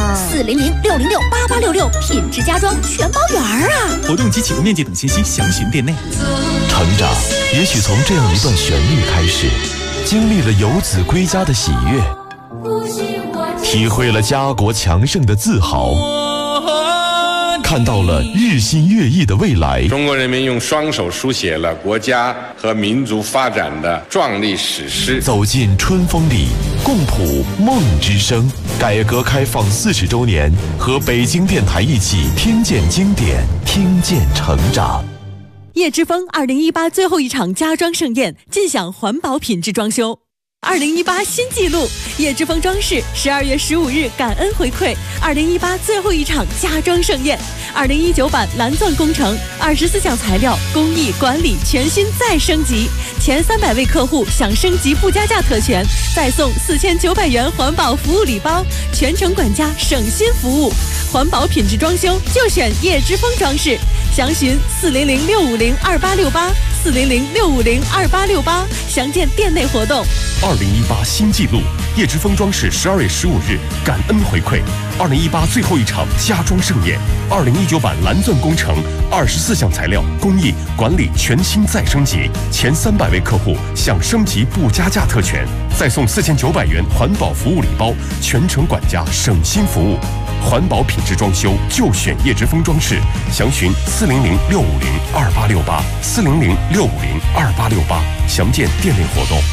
400-606-8866，品质家装全包圆啊！ 活动及起步面积等信息详询店内。 成长也许从这样一段旋律开始，经历了游子归家的喜悦，体会了家国强盛的自豪，看到了日新月异的未来。 中国人民用双手书写了国家和民族发展的壮丽史诗。 走进春风里，共谱梦之声。改革开放40周年，和北京电台一起听见经典，听见成长。 叶之峰2018最后一场家装盛宴，尽享环保品质装修。2018新纪录，叶之峰装饰12月15日感恩回馈2018最后一场家装盛宴，2019版蓝钻工程24项材料工艺管理全新再升级，前300位客户享升级不加价特权，再送4900元环保服务礼包，全程管家省心服务。环保品质装修就选叶之峰装饰，详询400-650-2868，400-650-2868，详见店内活动。 2018新纪录，叶之峰装饰12月15日感恩回馈2018最后一场家装盛宴，2019版蓝钻工程24项材料工艺管理全新再升级，前300位客户享升级不加价特权，再送4900元环保服务礼包，全程管家省心服务。环保品质装修就选叶之峰装饰，详询400-650-2868，400-650-2868，详见店内活动。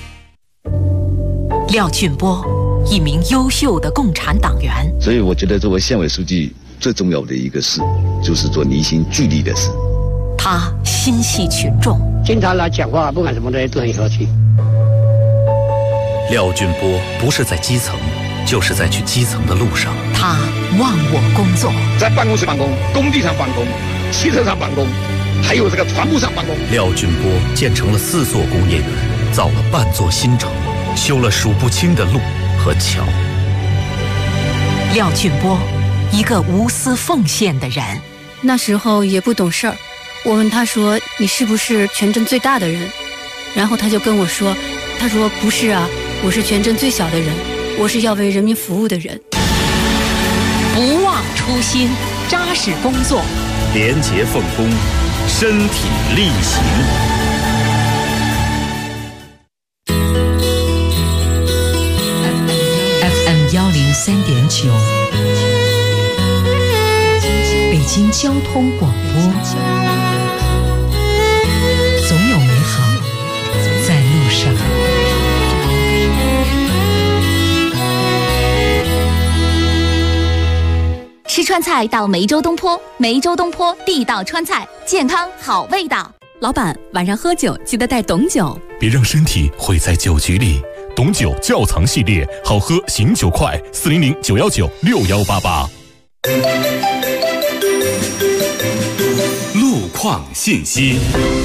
廖俊波，一名优秀的共产党员。 所以我觉得作为县委书记最重要的一个事，就是做凝心聚力的事。 他心系群众， 经常来讲话，不管什么东西都很和气。 廖俊波不是在基层，就是在去基层的路上。 他忘我工作， 在办公室办公，工地上办公，汽车上办公，还有这个船坞上办公。 廖俊波建成了4座工业园，造了半座新城，修了数不清的路和桥。 廖俊波，一个无私奉献的人。 那时候也不懂事儿，我问他说：“你是不是全镇最大的人？”然后他就跟我说：“他说不是啊，我是全镇最小的人，我是要为人民服务的人。” 不忘初心，扎实工作， 廉洁奉公，身体力行。 FM 103.9，北京交通广播，总有美好在路上。 吃川菜到梅州东坡，梅州东坡地道川菜，健康好味道。 老板，晚上喝酒记得带董酒， 别让身体毁在酒局里。董酒窖藏系列，好喝醒酒快，400-919-6188。 路况信息。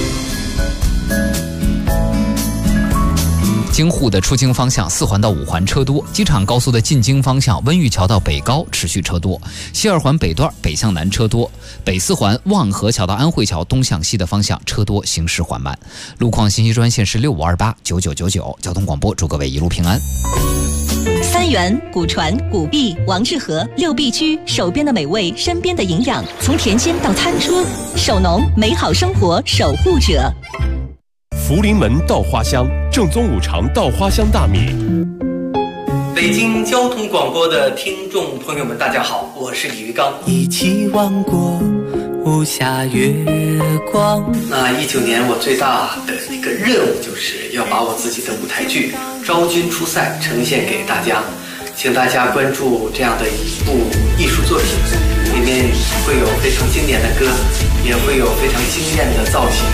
京沪的出京方向4环到5环车多，机场高速的进京方向温榆桥到北高持续车多，西2环北段北向南车多，北4环望河桥到安慧桥东向西的方向车多，行驶缓慢。路况信息专线是65289999，交通广播祝各位一路平安。 三元、古传、古币、王致和6必居，手边的美味，身边的营养，从田间到餐桌，手农美好生活守护者。 福临门稻花香，正宗5常稻花香大米。 北京交通广播的听众朋友们，大家好，我是李玉刚。 一起望过无暇月光。 那19年我最大的一个任务就是要把我自己的舞台剧《昭君出塞》呈现给大家，请大家关注这样的一部艺术作品，里面会有非常经典的歌，也会有非常惊艳的造型。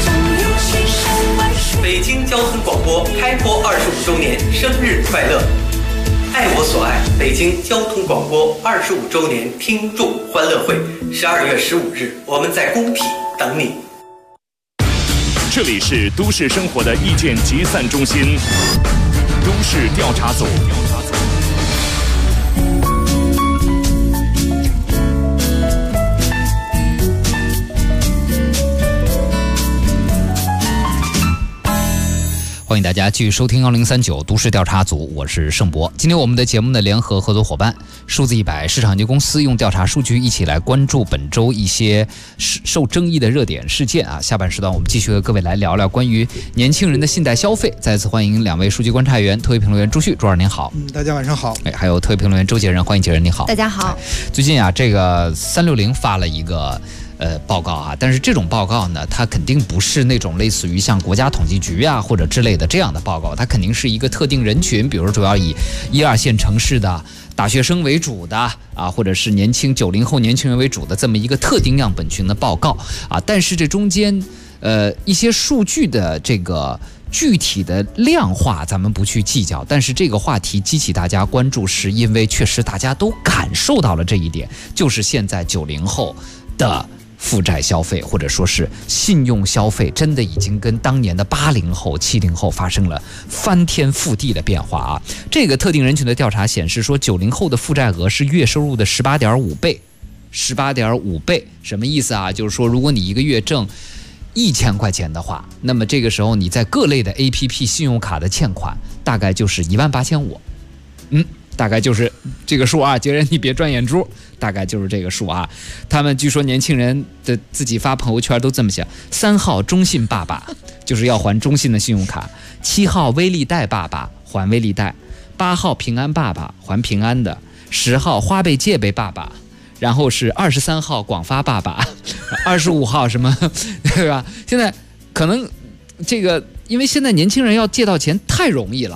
北京交通广播开播25周年生日快乐！爱我所爱，北京交通广播25周年听众欢乐会，12月15日，我们在工体等你。 这里是都市生活的意见集散中心，都市调查组。 欢迎大家继续收听1039都市调查组，我是盛博。今天我们的节目的联合合作伙伴数字100市场级公司用调查数据一起来关注本周一些受争议的热点事件啊。下半时段我们继续和各位来聊聊关于年轻人的信贷消费。再次欢迎2位数据观察员、特约评论员朱旭，朱老师您好。 大家晚上好。 还有特约评论员周杰仁，欢迎杰仁你好。 大家好。 最近啊，这个360发了一个报告啊，但是这种报告呢，它肯定不是那种类似于像国家统计局啊或者之类的这样的报告，它肯定是一个特定人群，比如说主要以1、2线城市的大学生为主的啊，或者是90后年轻人为主的这么一个特定样本群的报告啊，但是这中间一些数据的这个具体的量化咱们不去计较，但是这个话题激起大家关注，是因为确实大家都感受到了这一点，就是现在90后的负债消费或者说是信用消费真的已经跟当年的80后、70后发生了翻天覆地的变化啊！这个特定人群的调查显示说，90后的负债额是月收入的18.5倍，18.5倍什么意思啊？就是说，如果你一个月挣1000块钱的话，那么这个时候你在各类的 APP 信用卡的欠款大概就是18500，大概就是这个数啊，杰仁你别转眼珠，大概就是这个数啊。他们据说年轻人的自己发朋友圈都这么想：3号中信爸爸就是要还中信的信用卡，7号微利贷爸爸还微利贷，8号平安爸爸还平安的，10号花呗借呗爸爸，然后是23号广发爸爸，25号什么对吧？现在可能这个因为现在年轻人要借到钱太容易了。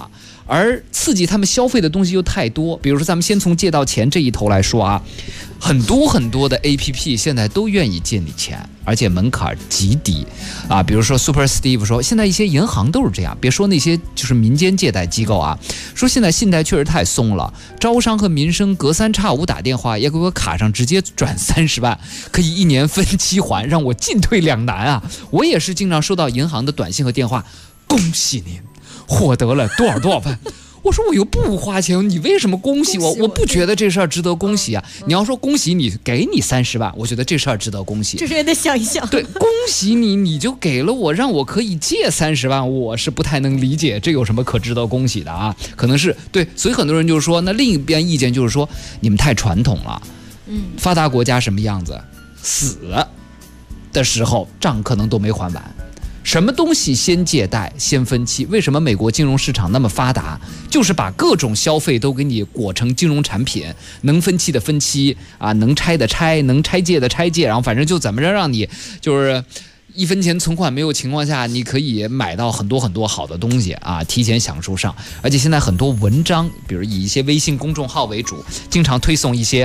而刺激他们消费的东西又太多。比如说咱们先从借到钱这一头来说啊，很多的 APP 现在都愿意借你钱，而且门槛极低啊。比如说 Super Steve 说，现在一些银行都是这样，别说那些就是民间借贷机构啊，说现在信贷确实太松了，招商和民生隔三差五打电话，也给我卡上直接转30万，可以1年分期还，让我进退两难啊。我也是经常收到银行的短信和电话，恭喜您获得了多少万。我说我又不花钱，你为什么恭喜我？我不觉得这事儿值得恭喜啊！你要说恭喜你，给你30万，我觉得这事儿值得恭喜。 这是也得想一想。 对，恭喜你，你就给了我，让我可以借30万，我是不太能理解这有什么可值得恭喜的啊？可能是对，所以很多人就是说，那另一边意见就是说，你们太传统了。发达国家什么样子？死的时候账可能都没还完。什么东西先借贷先分期？为什么美国金融市场那么发达？就是把各种消费都给你裹成金融产品，能分期的分期啊，能拆的拆，能拆借的拆借，然后反正就怎么着让你就是1分钱存款没有情况下，你可以买到很多好的东西啊，提前享受上。而且现在很多文章，比如以一些微信公众号为主，经常推送一些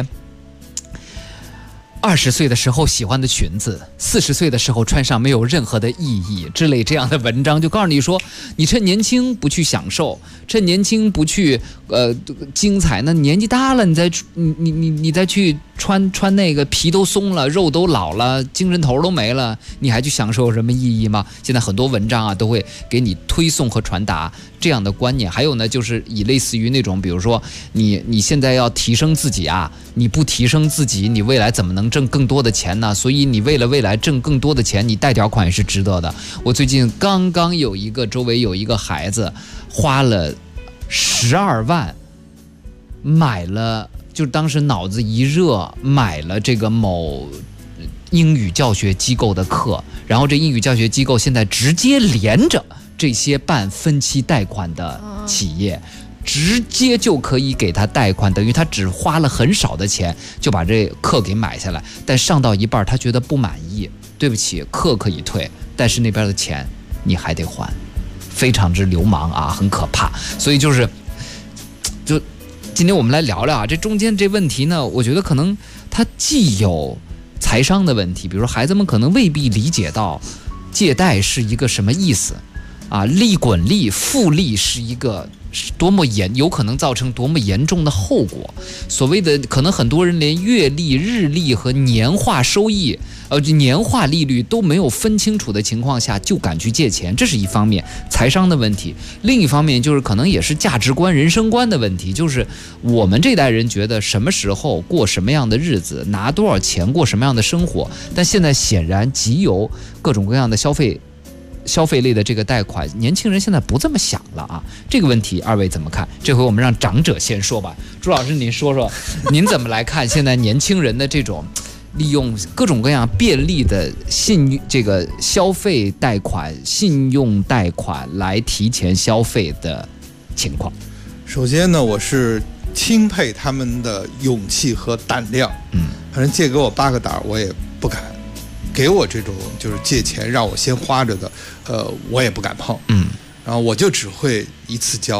20岁的时候喜欢的裙子，40岁的时候穿上没有任何的意义之类这样的文章，就告诉你说，你趁年轻不去享受，趁年轻不去精彩，那年纪大了你再去穿那个皮都松了，肉都老了，精神头都没了，你还去享受有什么意义吗？现在很多文章啊都会给你推送和传达这样的观念。还有呢，就是以类似于那种，比如说你现在要提升自己啊，你不提升自己，你未来怎么能挣更多的钱呢？所以你为了未来挣更多的钱，你贷点款也是值得的。我最近刚周围有一个孩子花了12万买了，就当时脑子一热买了这个某英语教学机构的课，然后这英语教学机构现在直接连着这些办分期贷款的企业，直接就可以给他贷款，等于他只花了很少的钱就把这课给买下来，但上到一半他觉得不满意，对不起，课可以退，但是那边的钱你还得还，非常之流氓啊，很可怕。所以就今天我们来聊聊啊，这中间这问题呢，我觉得可能它既有财商的问题，比如说孩子们可能未必理解到借贷是一个什么意思啊，利滚利、复利是一个多么有可能造成多么严重的后果。所谓的可能很多人连月利、日利和年化收益年化利率都没有分清楚的情况下就敢去借钱，这是一方面财商的问题。另一方面就是可能也是价值观、人生观的问题，就是我们这代人觉得什么时候过什么样的日子，拿多少钱过什么样的生活，但现在显然藉由各种各样的消费类的这个贷款，年轻人现在不这么想了啊。这个问题二位怎么看？这回我们让长者先说吧。朱老师您说说您怎么来看现在年轻人的这种利用各种各样便利的这个消费贷款、信用贷款来提前消费的情况？ 首先呢，我是钦佩他们的勇气和胆量。反正借给我8个胆我也不敢，给我这种就是借钱让我先花着的，我也不敢碰。然后我就只会一次交，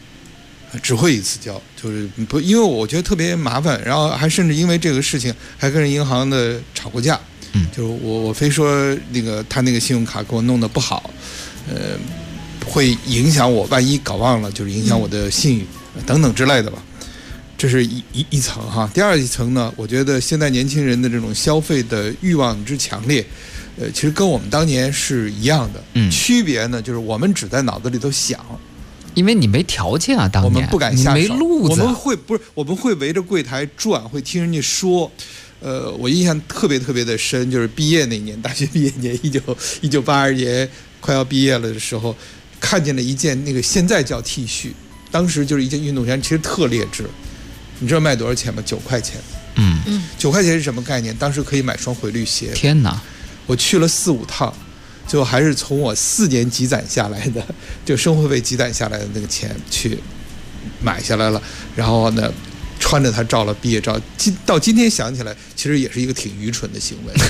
就是不，因为我觉得特别麻烦，然后还甚至因为这个事情还跟银行的吵过架。就是我非说那个他那个信用卡给我弄得不好，会影响我，万一搞忘了就是影响我的信誉等等之类的吧。这是一层哈。第二一层呢，我觉得现在年轻人的这种消费的欲望之强烈，其实跟我们当年是一样的。区别呢，就是我们只在脑子里头想， 因为你没条件啊，当年我们不敢下手， 你没路子， 我们会围着柜台转，会听人家说。我印象特别的深，就是毕业那年，大学毕业年1982年快要毕业了的时候，看见了一件那个现在叫 T 恤，当时就是一件运动衫，其实特劣质。你知道卖多少钱吗？9块钱。9块钱是什么概念？当时可以买双回绿鞋。 天哪！ 我去了4-5趟，最后还是从我4年积攒下来的，就生活费积攒下来的那个钱去买下来了。然后呢，穿着它照了毕业照。到今天想起来，其实也是一个挺愚蠢的行为。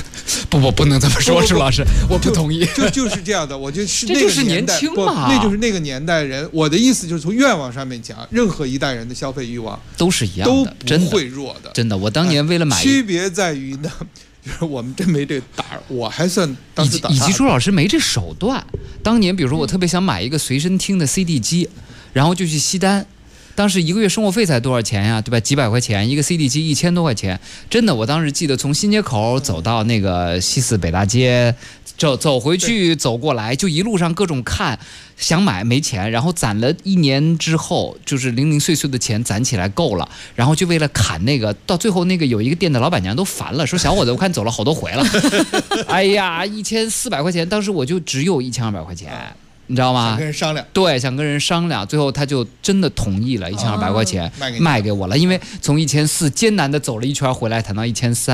不能这么说，朱老师，我不同意。 就是这样的，我觉得是这就是年轻嘛， 那就是那个年代人。我的意思就是从愿望上面讲，任何一代人的消费欲望都是一样的， 都不会弱的。 真的，我当年为了买， 区别在于呢，就是我们真没这胆儿，我还算当时以及朱老师没这手段。当年比如说我特别想买一个随身听的 CD 机，然后就去西单。当时1个月生活费才多少钱呀，对吧？几百块钱一个 CD 机，1000多块钱，真的，我当时记得从新街口走到那个西四北大街，走回去走过来，就一路上各种看，想买没钱，然后攒了1年之后，就是零零碎碎的钱攒起来够了，然后就为了砍那个，到最后那个有一个店的老板娘都烦了，说小伙子，我看走了好多回了，哎呀，1400块钱，当时我就只有1200块钱。你知道吗？ 想跟人商量， 对，想跟人商量，最后他就真的同意了，1200块钱卖给我了。因为从1400艰难的走了一圈回来，谈到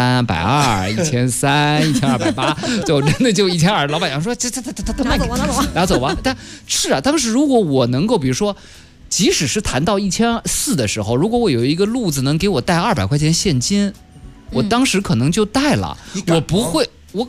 1320、1300、1280，最后真的就1200。老板娘说：“这卖给我，拿走吧。”但是啊，当时如果我能够，比如说，即使是谈到1400的时候，如果我有一个路子能给我带200块钱现金，我当时可能就带了。我不会，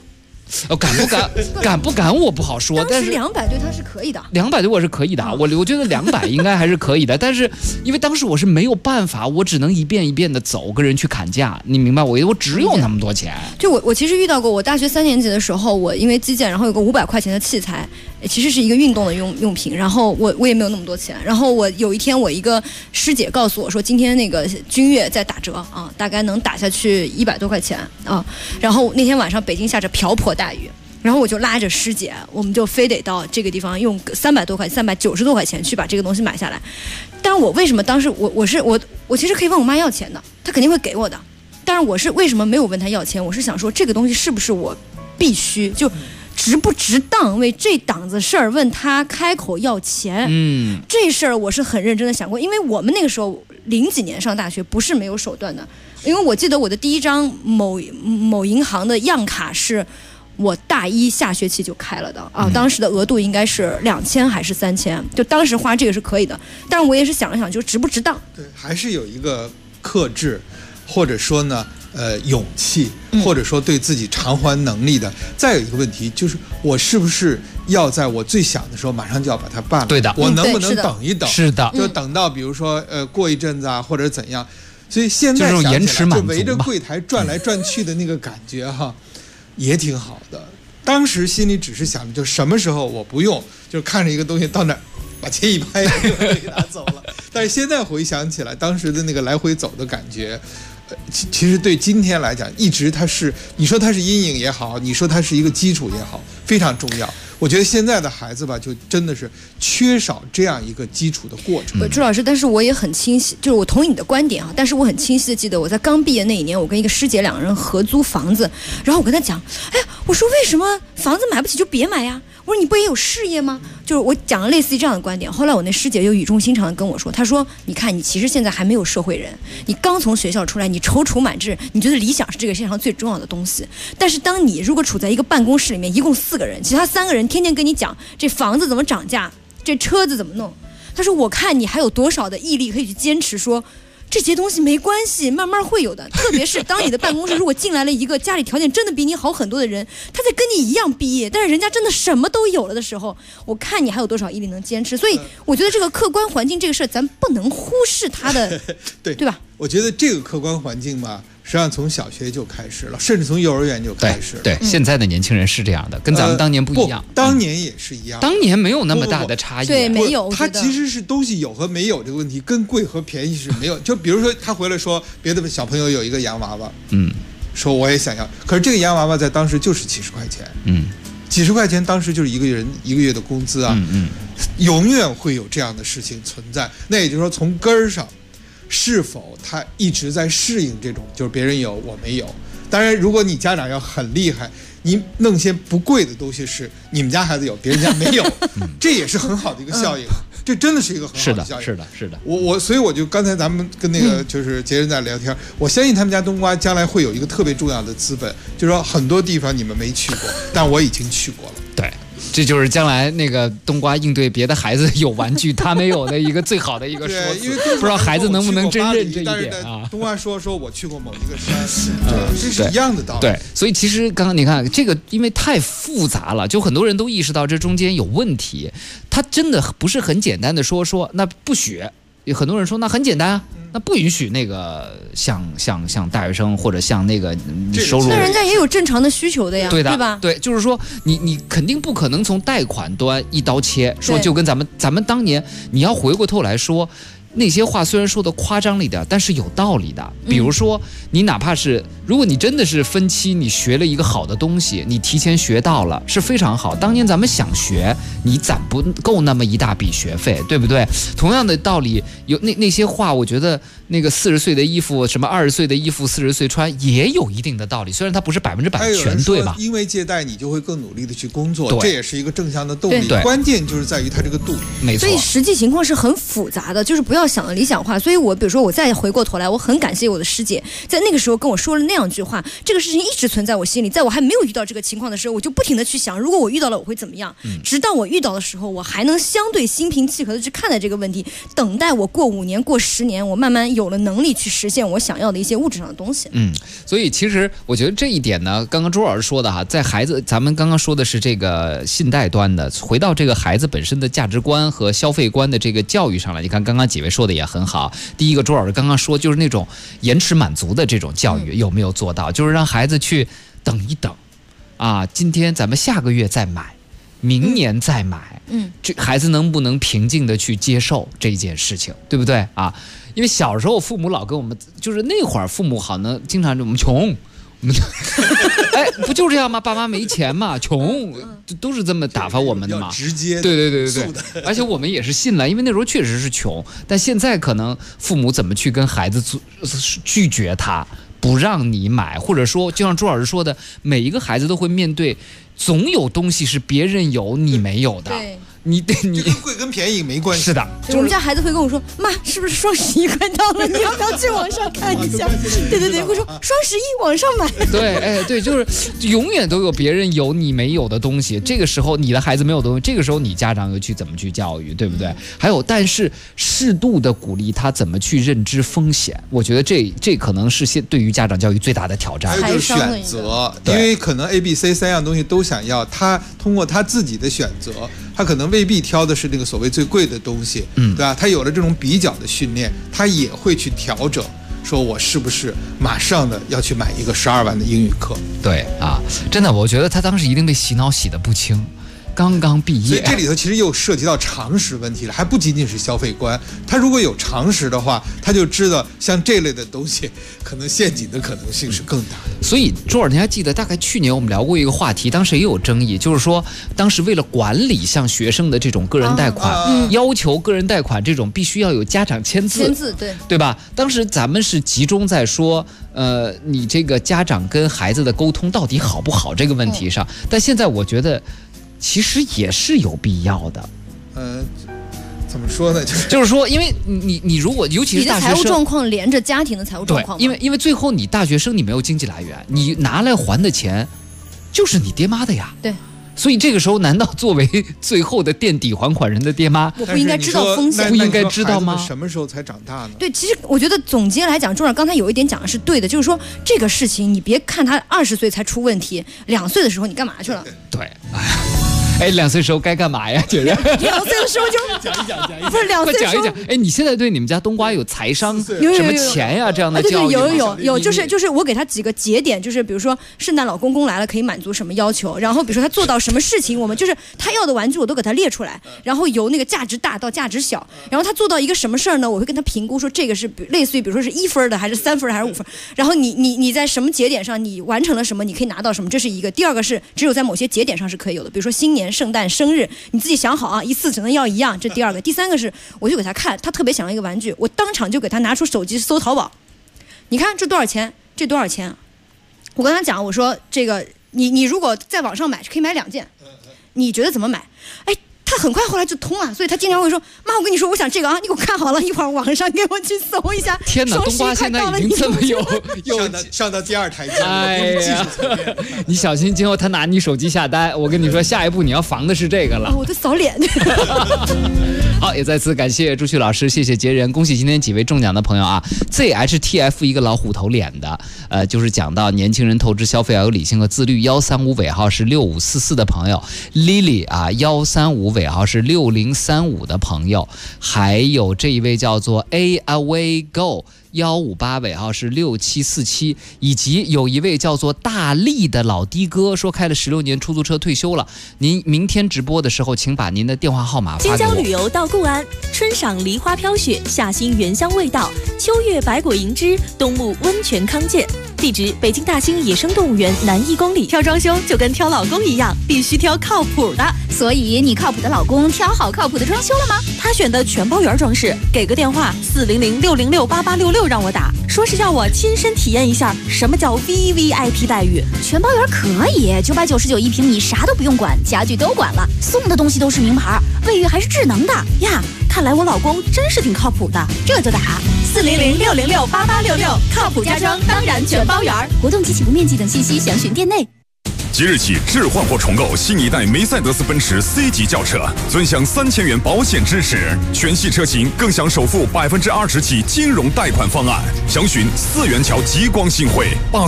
敢不敢我不好说，但是 200对他是可以的 ，200对我是可以的，我觉得200应该还是可以的，但是因为当时我是没有办法，我只能一遍一遍的走，跟人去砍价，你明白我只有那么多钱。 就我其实遇到过，我大学3年级的时候，我因为击剑，然后有个500块钱的器材，其实是一个运动的用品，然后我也没有那么多钱，然后我有一天我一个师姐告诉我说，今天那个君悦在打折啊，大概能打下去100多块钱啊，然后那天晚上北京下着瓢泼大雨。然后我就拉着师姐，我们就非得到这个地方用390多块钱去把这个东西买下来。但是我为什么当时我其实可以问我妈要钱的，她肯定会给我的。但是我是为什么没有问她要钱？我是想说这个东西是不是我必须就值不值当为这档子事儿问她开口要钱？这事儿我是很认真的想过，因为我们那个时候00几年上大学不是没有手段的，因为我记得我的第一张某银行的样卡是。我大1下学期就开了的啊，当时的额度应该是2000还是3000，就当时花这个是可以的，但是我也是想了想，就值不值当？ 对，还是有一个克制，或者说呢，勇气，或者说对自己偿还能力的。再有一个问题就是，我是不是要在我最想的时候马上就要把它办了？ 对的， 我能不能等一等？ 是的， 就等到比如说过一阵子啊，或者怎样。所以现在想起来，就围着柜台转来转去的那个感觉哈。也挺好的，当时心里只是想着，就什么时候我不用，就看着一个东西到那儿，把钱一拍就给拿走了。但是现在回想起来，当时的那个来回走的感觉，其实对今天来讲，一直它是，你说它是阴影也好，你说它是一个基础也好，非常重要。我觉得现在的孩子吧，就真的是缺少这样一个基础的过程。 朱老师，但是我也很清晰，就是我同意你的观点啊，但是我很清晰的记得我在刚毕业那一年，我跟一个师姐2个人合租房子，然后我跟她讲，哎，我说为什么房子买不起就别买呀？我说你不也有事业吗？就是我讲了类似于这样的观点。后来我那师姐就语重心长的跟我说，她说你看你其实现在还没有社会人，你刚从学校出来，你踌躇满志，你觉得理想是这个世界上最重要的东西，但是当你如果处在一个办公室里面，一共4个人，其他3个人天天跟你讲这房子怎么涨价，这车子怎么弄，她说我看你还有多少的毅力可以去坚持说这些东西没关系，慢慢会有的。特别是当你的办公室如果进来了一个家里条件真的比你好很多的人，他在跟你一样毕业，但是人家真的什么都有了的时候，我看你还有多少毅力能坚持。所以我觉得这个客观环境这个事儿，咱不能忽视它的，对吧？ 我觉得这个客观环境吧，实际上从小学就开始了，甚至从幼儿园就开始了。 对，现在的年轻人是这样的，跟咱们当年不一样。 当年也是一样， 当年没有那么大的差异。 对，没有。 它其实是东西有和没有这个问题，跟贵和便宜是没有。就比如说他回来说，别的小朋友有一个洋娃娃，说我也想要，可是这个洋娃娃在当时就是70块钱，几十块钱当时就是一个人1个月的工资啊，永远会有这样的事情存在。那也就是说，从根儿上。是否他一直在适应这种，就是别人有我没有？当然，如果你家长要很厉害，你弄些不贵的东西是你们家孩子有，别人家没有，这也是很好的一个效应。这真的是一个很好的效应。 是的。 所以我就刚才咱们跟那个就是杰人在聊天，我相信他们家冬瓜将来会有一个特别重要的资本，就是说很多地方你们没去过，但我已经去过了。 对， 这就是将来那个冬瓜应对别的孩子有玩具他没有的一个最好的一个说辞。不知道孩子能不能真认这一点啊？ 冬瓜说我去过某一个山，这是一样的道理。 对，所以其实刚刚你看这个，因为太复杂了，就很多人都意识到这中间有问题。他真的不是很简单的说那不许。有很多人说那很简单啊，那不允许那个像大学生或者像那个收入， 那人家也有正常的需求的呀， 对吧？ 对，就是说你肯定不可能从贷款端一刀切，说就跟咱们当年，你要回过头来说。那些话虽然说的夸张了一点，但是有道理的。比如说，你哪怕是如果你真的是分期，你学了一个好的东西，你提前学到了是非常好。当年咱们想学，你攒不够那么一大笔学费，对不对？同样的道理，有那些话，我觉得那个40岁的衣服，什么20岁的衣服40岁穿，也有一定的道理。虽然它不是100%全对吧？ 因为借贷，你就会更努力的去工作，这也是一个正向的动力。关键就是在于它这个度， 没错。 所以实际情况是很复杂的，就是不要想的理想化。所以我比如说我再回过头来，我很感谢我的师姐，在那个时候跟我说了那样一句话，这个事情一直存在我心里，在我还没有遇到这个情况的时候，我就不停的去想，如果我遇到了我会怎么样，直到我遇到的时候，我还能相对心平气和的去看待这个问题，等待我过5年过10年，我慢慢有了能力去实现我想要的一些物质上的东西。 所以其实我觉得这一点呢，刚刚周老师说的哈，在孩子，咱们刚刚说的是这个信贷端的，回到这个孩子本身的价值观和消费观的这个教育上来，你看刚刚几位说的也很好。第一个，周老师刚刚说，就是那种延迟满足的这种教育有没有做到？就是让孩子去等一等，啊，今天咱们下个月再买，明年再买，这孩子能不能平静的去接受这件事情，对不对啊？因为小时候父母老跟我们，就是那会儿父母好像经常我们穷。哎，不就这样吗？爸妈没钱嘛，穷，都是这么打发我们的嘛。 直接， 对，而且我们也是信了，因为那时候确实是穷。但现在可能父母怎么去跟孩子拒绝他，不让你买，或者说，就像朱老师说的，每一个孩子都会面对，总有东西是别人有你没有的。 对。 你跟贵跟便宜没关系。 是的， 我们家孩子会跟我说：“妈，是不是双11快到了？你要不要去网上看一下？”对，会说双11网上买。 对，就是永远都有别人有你没有的东西。这个时候你的孩子没有东西，这个时候你家长又去怎么去教育，对不对？还有，但是适度的鼓励他怎么去认知风险，我觉得这可能是对于家长教育最大的挑战。 还有就是选择，因为可能 A、B、C 3样东西都想要，他通过他自己的选择。他可能未必挑的是那个所谓最贵的东西，对吧？他有了这种比较的训练，他也会去调整，说我是不是马上的要去买一个12万的英语课？ 对啊，真的，我觉得他当时一定被洗脑洗得不轻。刚刚毕业， 所以这里头其实又涉及到常识问题了，还不仅仅是消费观。他如果有常识的话，他就知道像这类的东西，可能陷阱的可能性是更大的。 所以周老师，你还记得大概去年我们聊过一个话题，当时也有争议，就是说当时为了管理像学生的这种个人贷款，要求个人贷款这种必须要有家长签字，对吧？当时咱们是集中在说，你这个家长跟孩子的沟通到底好不好这个问题上，但现在我觉得。其实也是有必要的， 怎么说呢？ 就是说，因为你如果尤其是大学生， 你的财务状况连着家庭的财务状况， 因为最后你大学生你没有经济来源，你拿来还的钱就是你爹妈的呀。 对。 所以这个时候，难道作为最后的垫底还款人的爹妈， 我不应该知道风险？ 不应该知道吗？ 什么时候才长大呢？ 对，其实我觉得总结来讲，周老师刚才有一点讲的是对的，就是说这个事情你别看他20岁才出问题，2岁的时候你干嘛去了？ 对。哎，2岁时候该干嘛呀？觉得 2岁的时候就讲一讲， 不是2岁讲一讲。哎，你现在对你们家冬瓜有财商什么钱呀这样的教育？ 有，就是我给他几个节点，就是比如说圣诞老公公来了可以满足什么要求，然后比如说他做到什么事情，我们就是他要的玩具我都给他列出来，然后由那个价值大到价值小，然后他做到一个什么事儿呢？我会跟他评估说这个是类似于比如说是1分的还是3分的还是5分，然后你在什么节点上你完成了什么，你可以拿到什么，这是一个。第二个是只有在某些节点上是可以有的，比如说新年。圣诞、生日，你自己想好啊，一次只能要1样，这第2个。第3个是，我就给他看，他特别想要一个玩具，我当场就给他拿出手机搜淘宝，你看这多少钱？这多少钱？我跟他讲，我说这个你如果在网上买，可以买2件，你觉得怎么买？哎，他他很快后来就通了，所以他经常会说：“妈，我跟你说，我想这个啊，你给我看好了，一会儿网上给我去搜一下。” 天哪，冬瓜现在已经这么有上到第2台阶了， 哎呀，你小心今后他拿你手机下单，我跟你说，下一步你要防的是这个了。 我的扫脸。 好，也再次感谢朱旭老师，谢谢杰人，恭喜今天几位中奖的朋友啊 ！ZHTF 一个老虎头脸的，就是讲到年轻人投资消费要有理性和自律。135尾号是6544的朋友 ，Lily 啊，135尾号是6035的朋友，还有这一位叫做 A Away Go。158尾号是6747，以及有一位叫做大力的老的哥说开了16年出租车退休了。您明天直播的时候，请把您的电话号码发给我。 京郊旅游到固安，春赏梨花飘雪，夏欣原香味道，秋月百果银枝，冬沐温泉康健。地址：北京大兴野生动物园南1公里。挑装修就跟挑老公一样，必须挑靠谱的。 所以你靠谱的老公挑好靠谱的装修了吗？ 他选的全包圆装饰，给个电话400-606-8866让我打，说是要我亲身体验一下什么叫 VVIP 待遇。 全包圆可以，999一平米，啥都不用管，家具都管了，送的东西都是名牌，卫浴还是智能的呀。看来我老公真是挺靠谱的， 这就打 400-606-8866，靠谱家装当然全包圆。 活动及起步面积等信息详询店内。 即日起置换或重购新一代梅赛德斯奔驰 C 级轿车，尊享3000元保险支持，全系车型更享首付20%起金融贷款方案。详询4元桥极光新汇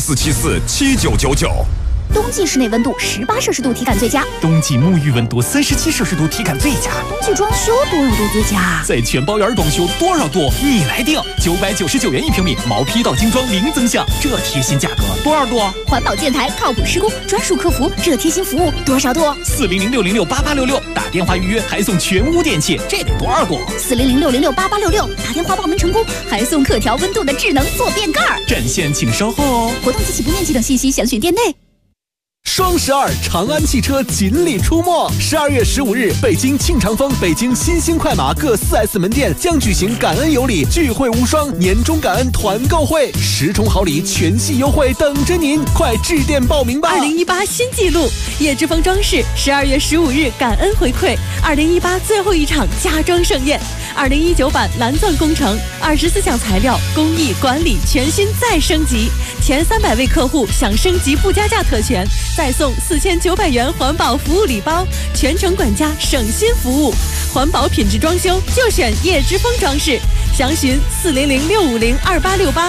84747999。 冬季室内温度18摄氏度体感最佳， 冬季沐浴温度37摄氏度体感最佳， 冬季装修多少度最佳？ 在全包圆装修多少度你来定，999元一平米，毛坯到精装零增项，这贴心价格多少度？ 环保建材靠谱施工，专属客服，这贴心服务多少度 ？400-606-8866，打电话预约还送全屋电器，这得多少度 ？400-606-8866，打电话报名成功还送可调温度的智能坐便盖。 占线请稍后哦。 活动及起步面积等信息详询店内。 双12，长安汽车锦鲤出没。12月15日，北京庆长丰、北京新兴快马各4S 门店将举行感恩有礼聚会无双年终感恩团购会，10重好礼全系优惠等着您，快致电报名吧 ！2018新纪录，叶之峰装饰12月15日感恩回馈，2018最后一场家装盛宴，2019版蓝钻工程，24项材料工艺管理全新再升级，前300位客户享升级不加价特权，再送4900元环保服务礼包，全程管家省心服务，环保品质装修就选叶之峰装饰，详询400-650-2868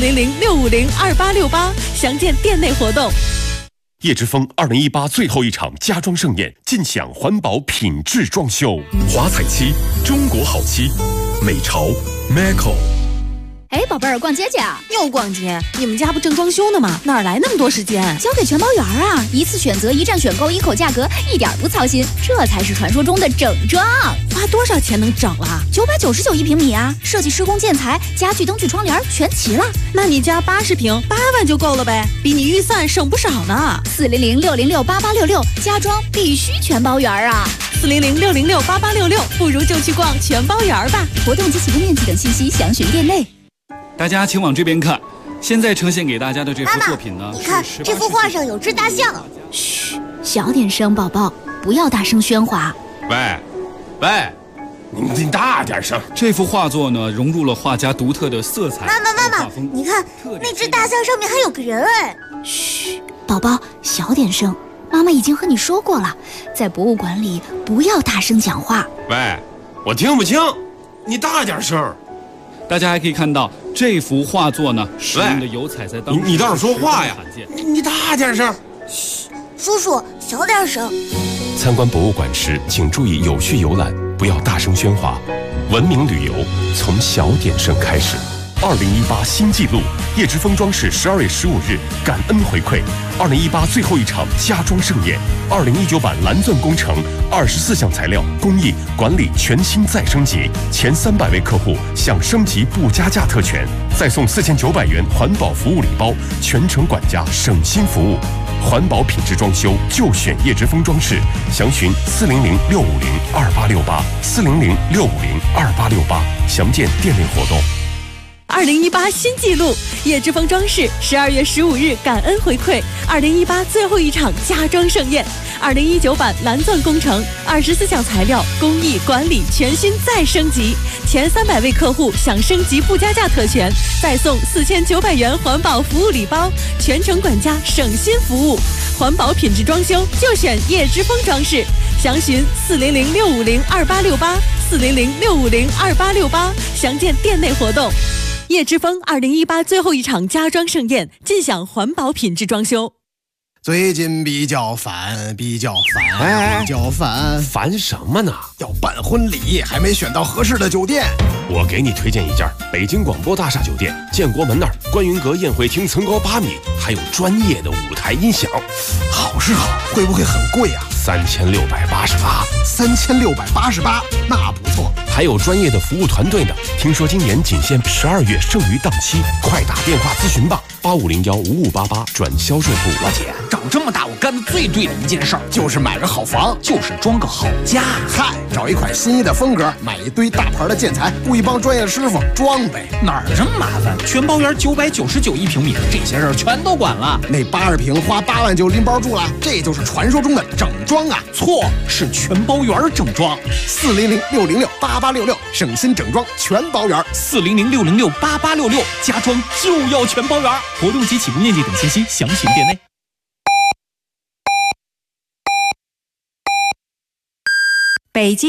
400-650-2868，详见店内活动。 叶之峰2018最后一场家装盛宴，尽享环保品质装修。华彩漆，中国好漆，美潮 Meco。 哎，宝贝儿，逛街去啊？ 又逛街？你们家不正装修呢吗？哪来那么多时间？ 交给全包圆啊！一次选择，一站选购，一口价格，一点不操心，这才是传说中的整装。 花多少钱能整了 ？999一平米啊！设计施工建材、家具、灯具、窗帘全齐了。 那你家80平8万就够了呗，比你预算省不少呢。 400-606-8866，家装必须全包圆啊 ！400-606-8866，不如就去逛全包圆吧。 活动及起步面积等信息详询店内。 大家请往这边看，现在呈现给大家的这幅作品呢， 你看这幅画上有只大象。 嘘，小点声，宝宝，不要大声喧哗。 喂，你大点声。 这幅画作呢，融入了画家独特的色彩。 妈妈，你看那只大象上面还有个人哎。 嘘，宝宝，小点声。妈妈已经和你说过了，在博物馆里不要大声讲话。 喂，我听不清，你大点声。 大家还可以看到这幅画作呢，使用的油彩在当中， 你倒是说话呀！你大点声。 嘘，叔叔小点声。 参观博物馆时，请注意有序游览，不要大声喧哗。文明旅游从小点声开始。2018新纪录，叶之峰装饰12月15日感恩回馈，2018最后一场家装盛宴，2019版蓝钻工程，24项材料工艺管理全新再升级，前300位客户享升级不加价特权，再送4900元环保服务礼包，全程管家省心服务。环保品质装修就选叶之峰装饰，详询400-650-2868 400-650-2868，详见店内活动。 2018新纪录，叶之峰装饰12月15日感恩回馈2018最后一场家装盛宴，2019版蓝钻工程，24项材料工艺管理全新再升级，前300位客户享升级不加价特权，再送4900元环保服务礼包，全程管家省心服务，环保品质装修就选叶之峰装饰，详询400-650-2868，400-650-2868，详见店内活动。叶之峰2018最后一场家装盛宴，尽享环保品质装修。 最近比较烦， 烦什么呢？ 要办婚礼，还没选到合适的酒店。 我给你推荐一家北京广播大厦酒店，建国门那儿观云阁宴会厅层高8米，还有专业的舞台音响。 好是好，会不会很贵啊？3688，那不错。 还有专业的服务团队呢。听说今年仅限12月剩余档期，快打电话咨询吧，8501-5588转销售部。 老姐，长这么大我干的最对的一件事儿，就是买个好房，就是装个好家。 嗨，找一款心仪的风格，买一堆大牌的建材，雇一帮专业师傅装呗。 哪儿这么麻烦？全包园999一平米，这些事儿全都管了。 那80平花8万就拎包住了，这就是传说中的整装啊！ 错，是全包园整装。 400-606-8866，省心整装全包园。 400-606-8866，家装就要全包园。活动及起步面积等信息详询店内。 北京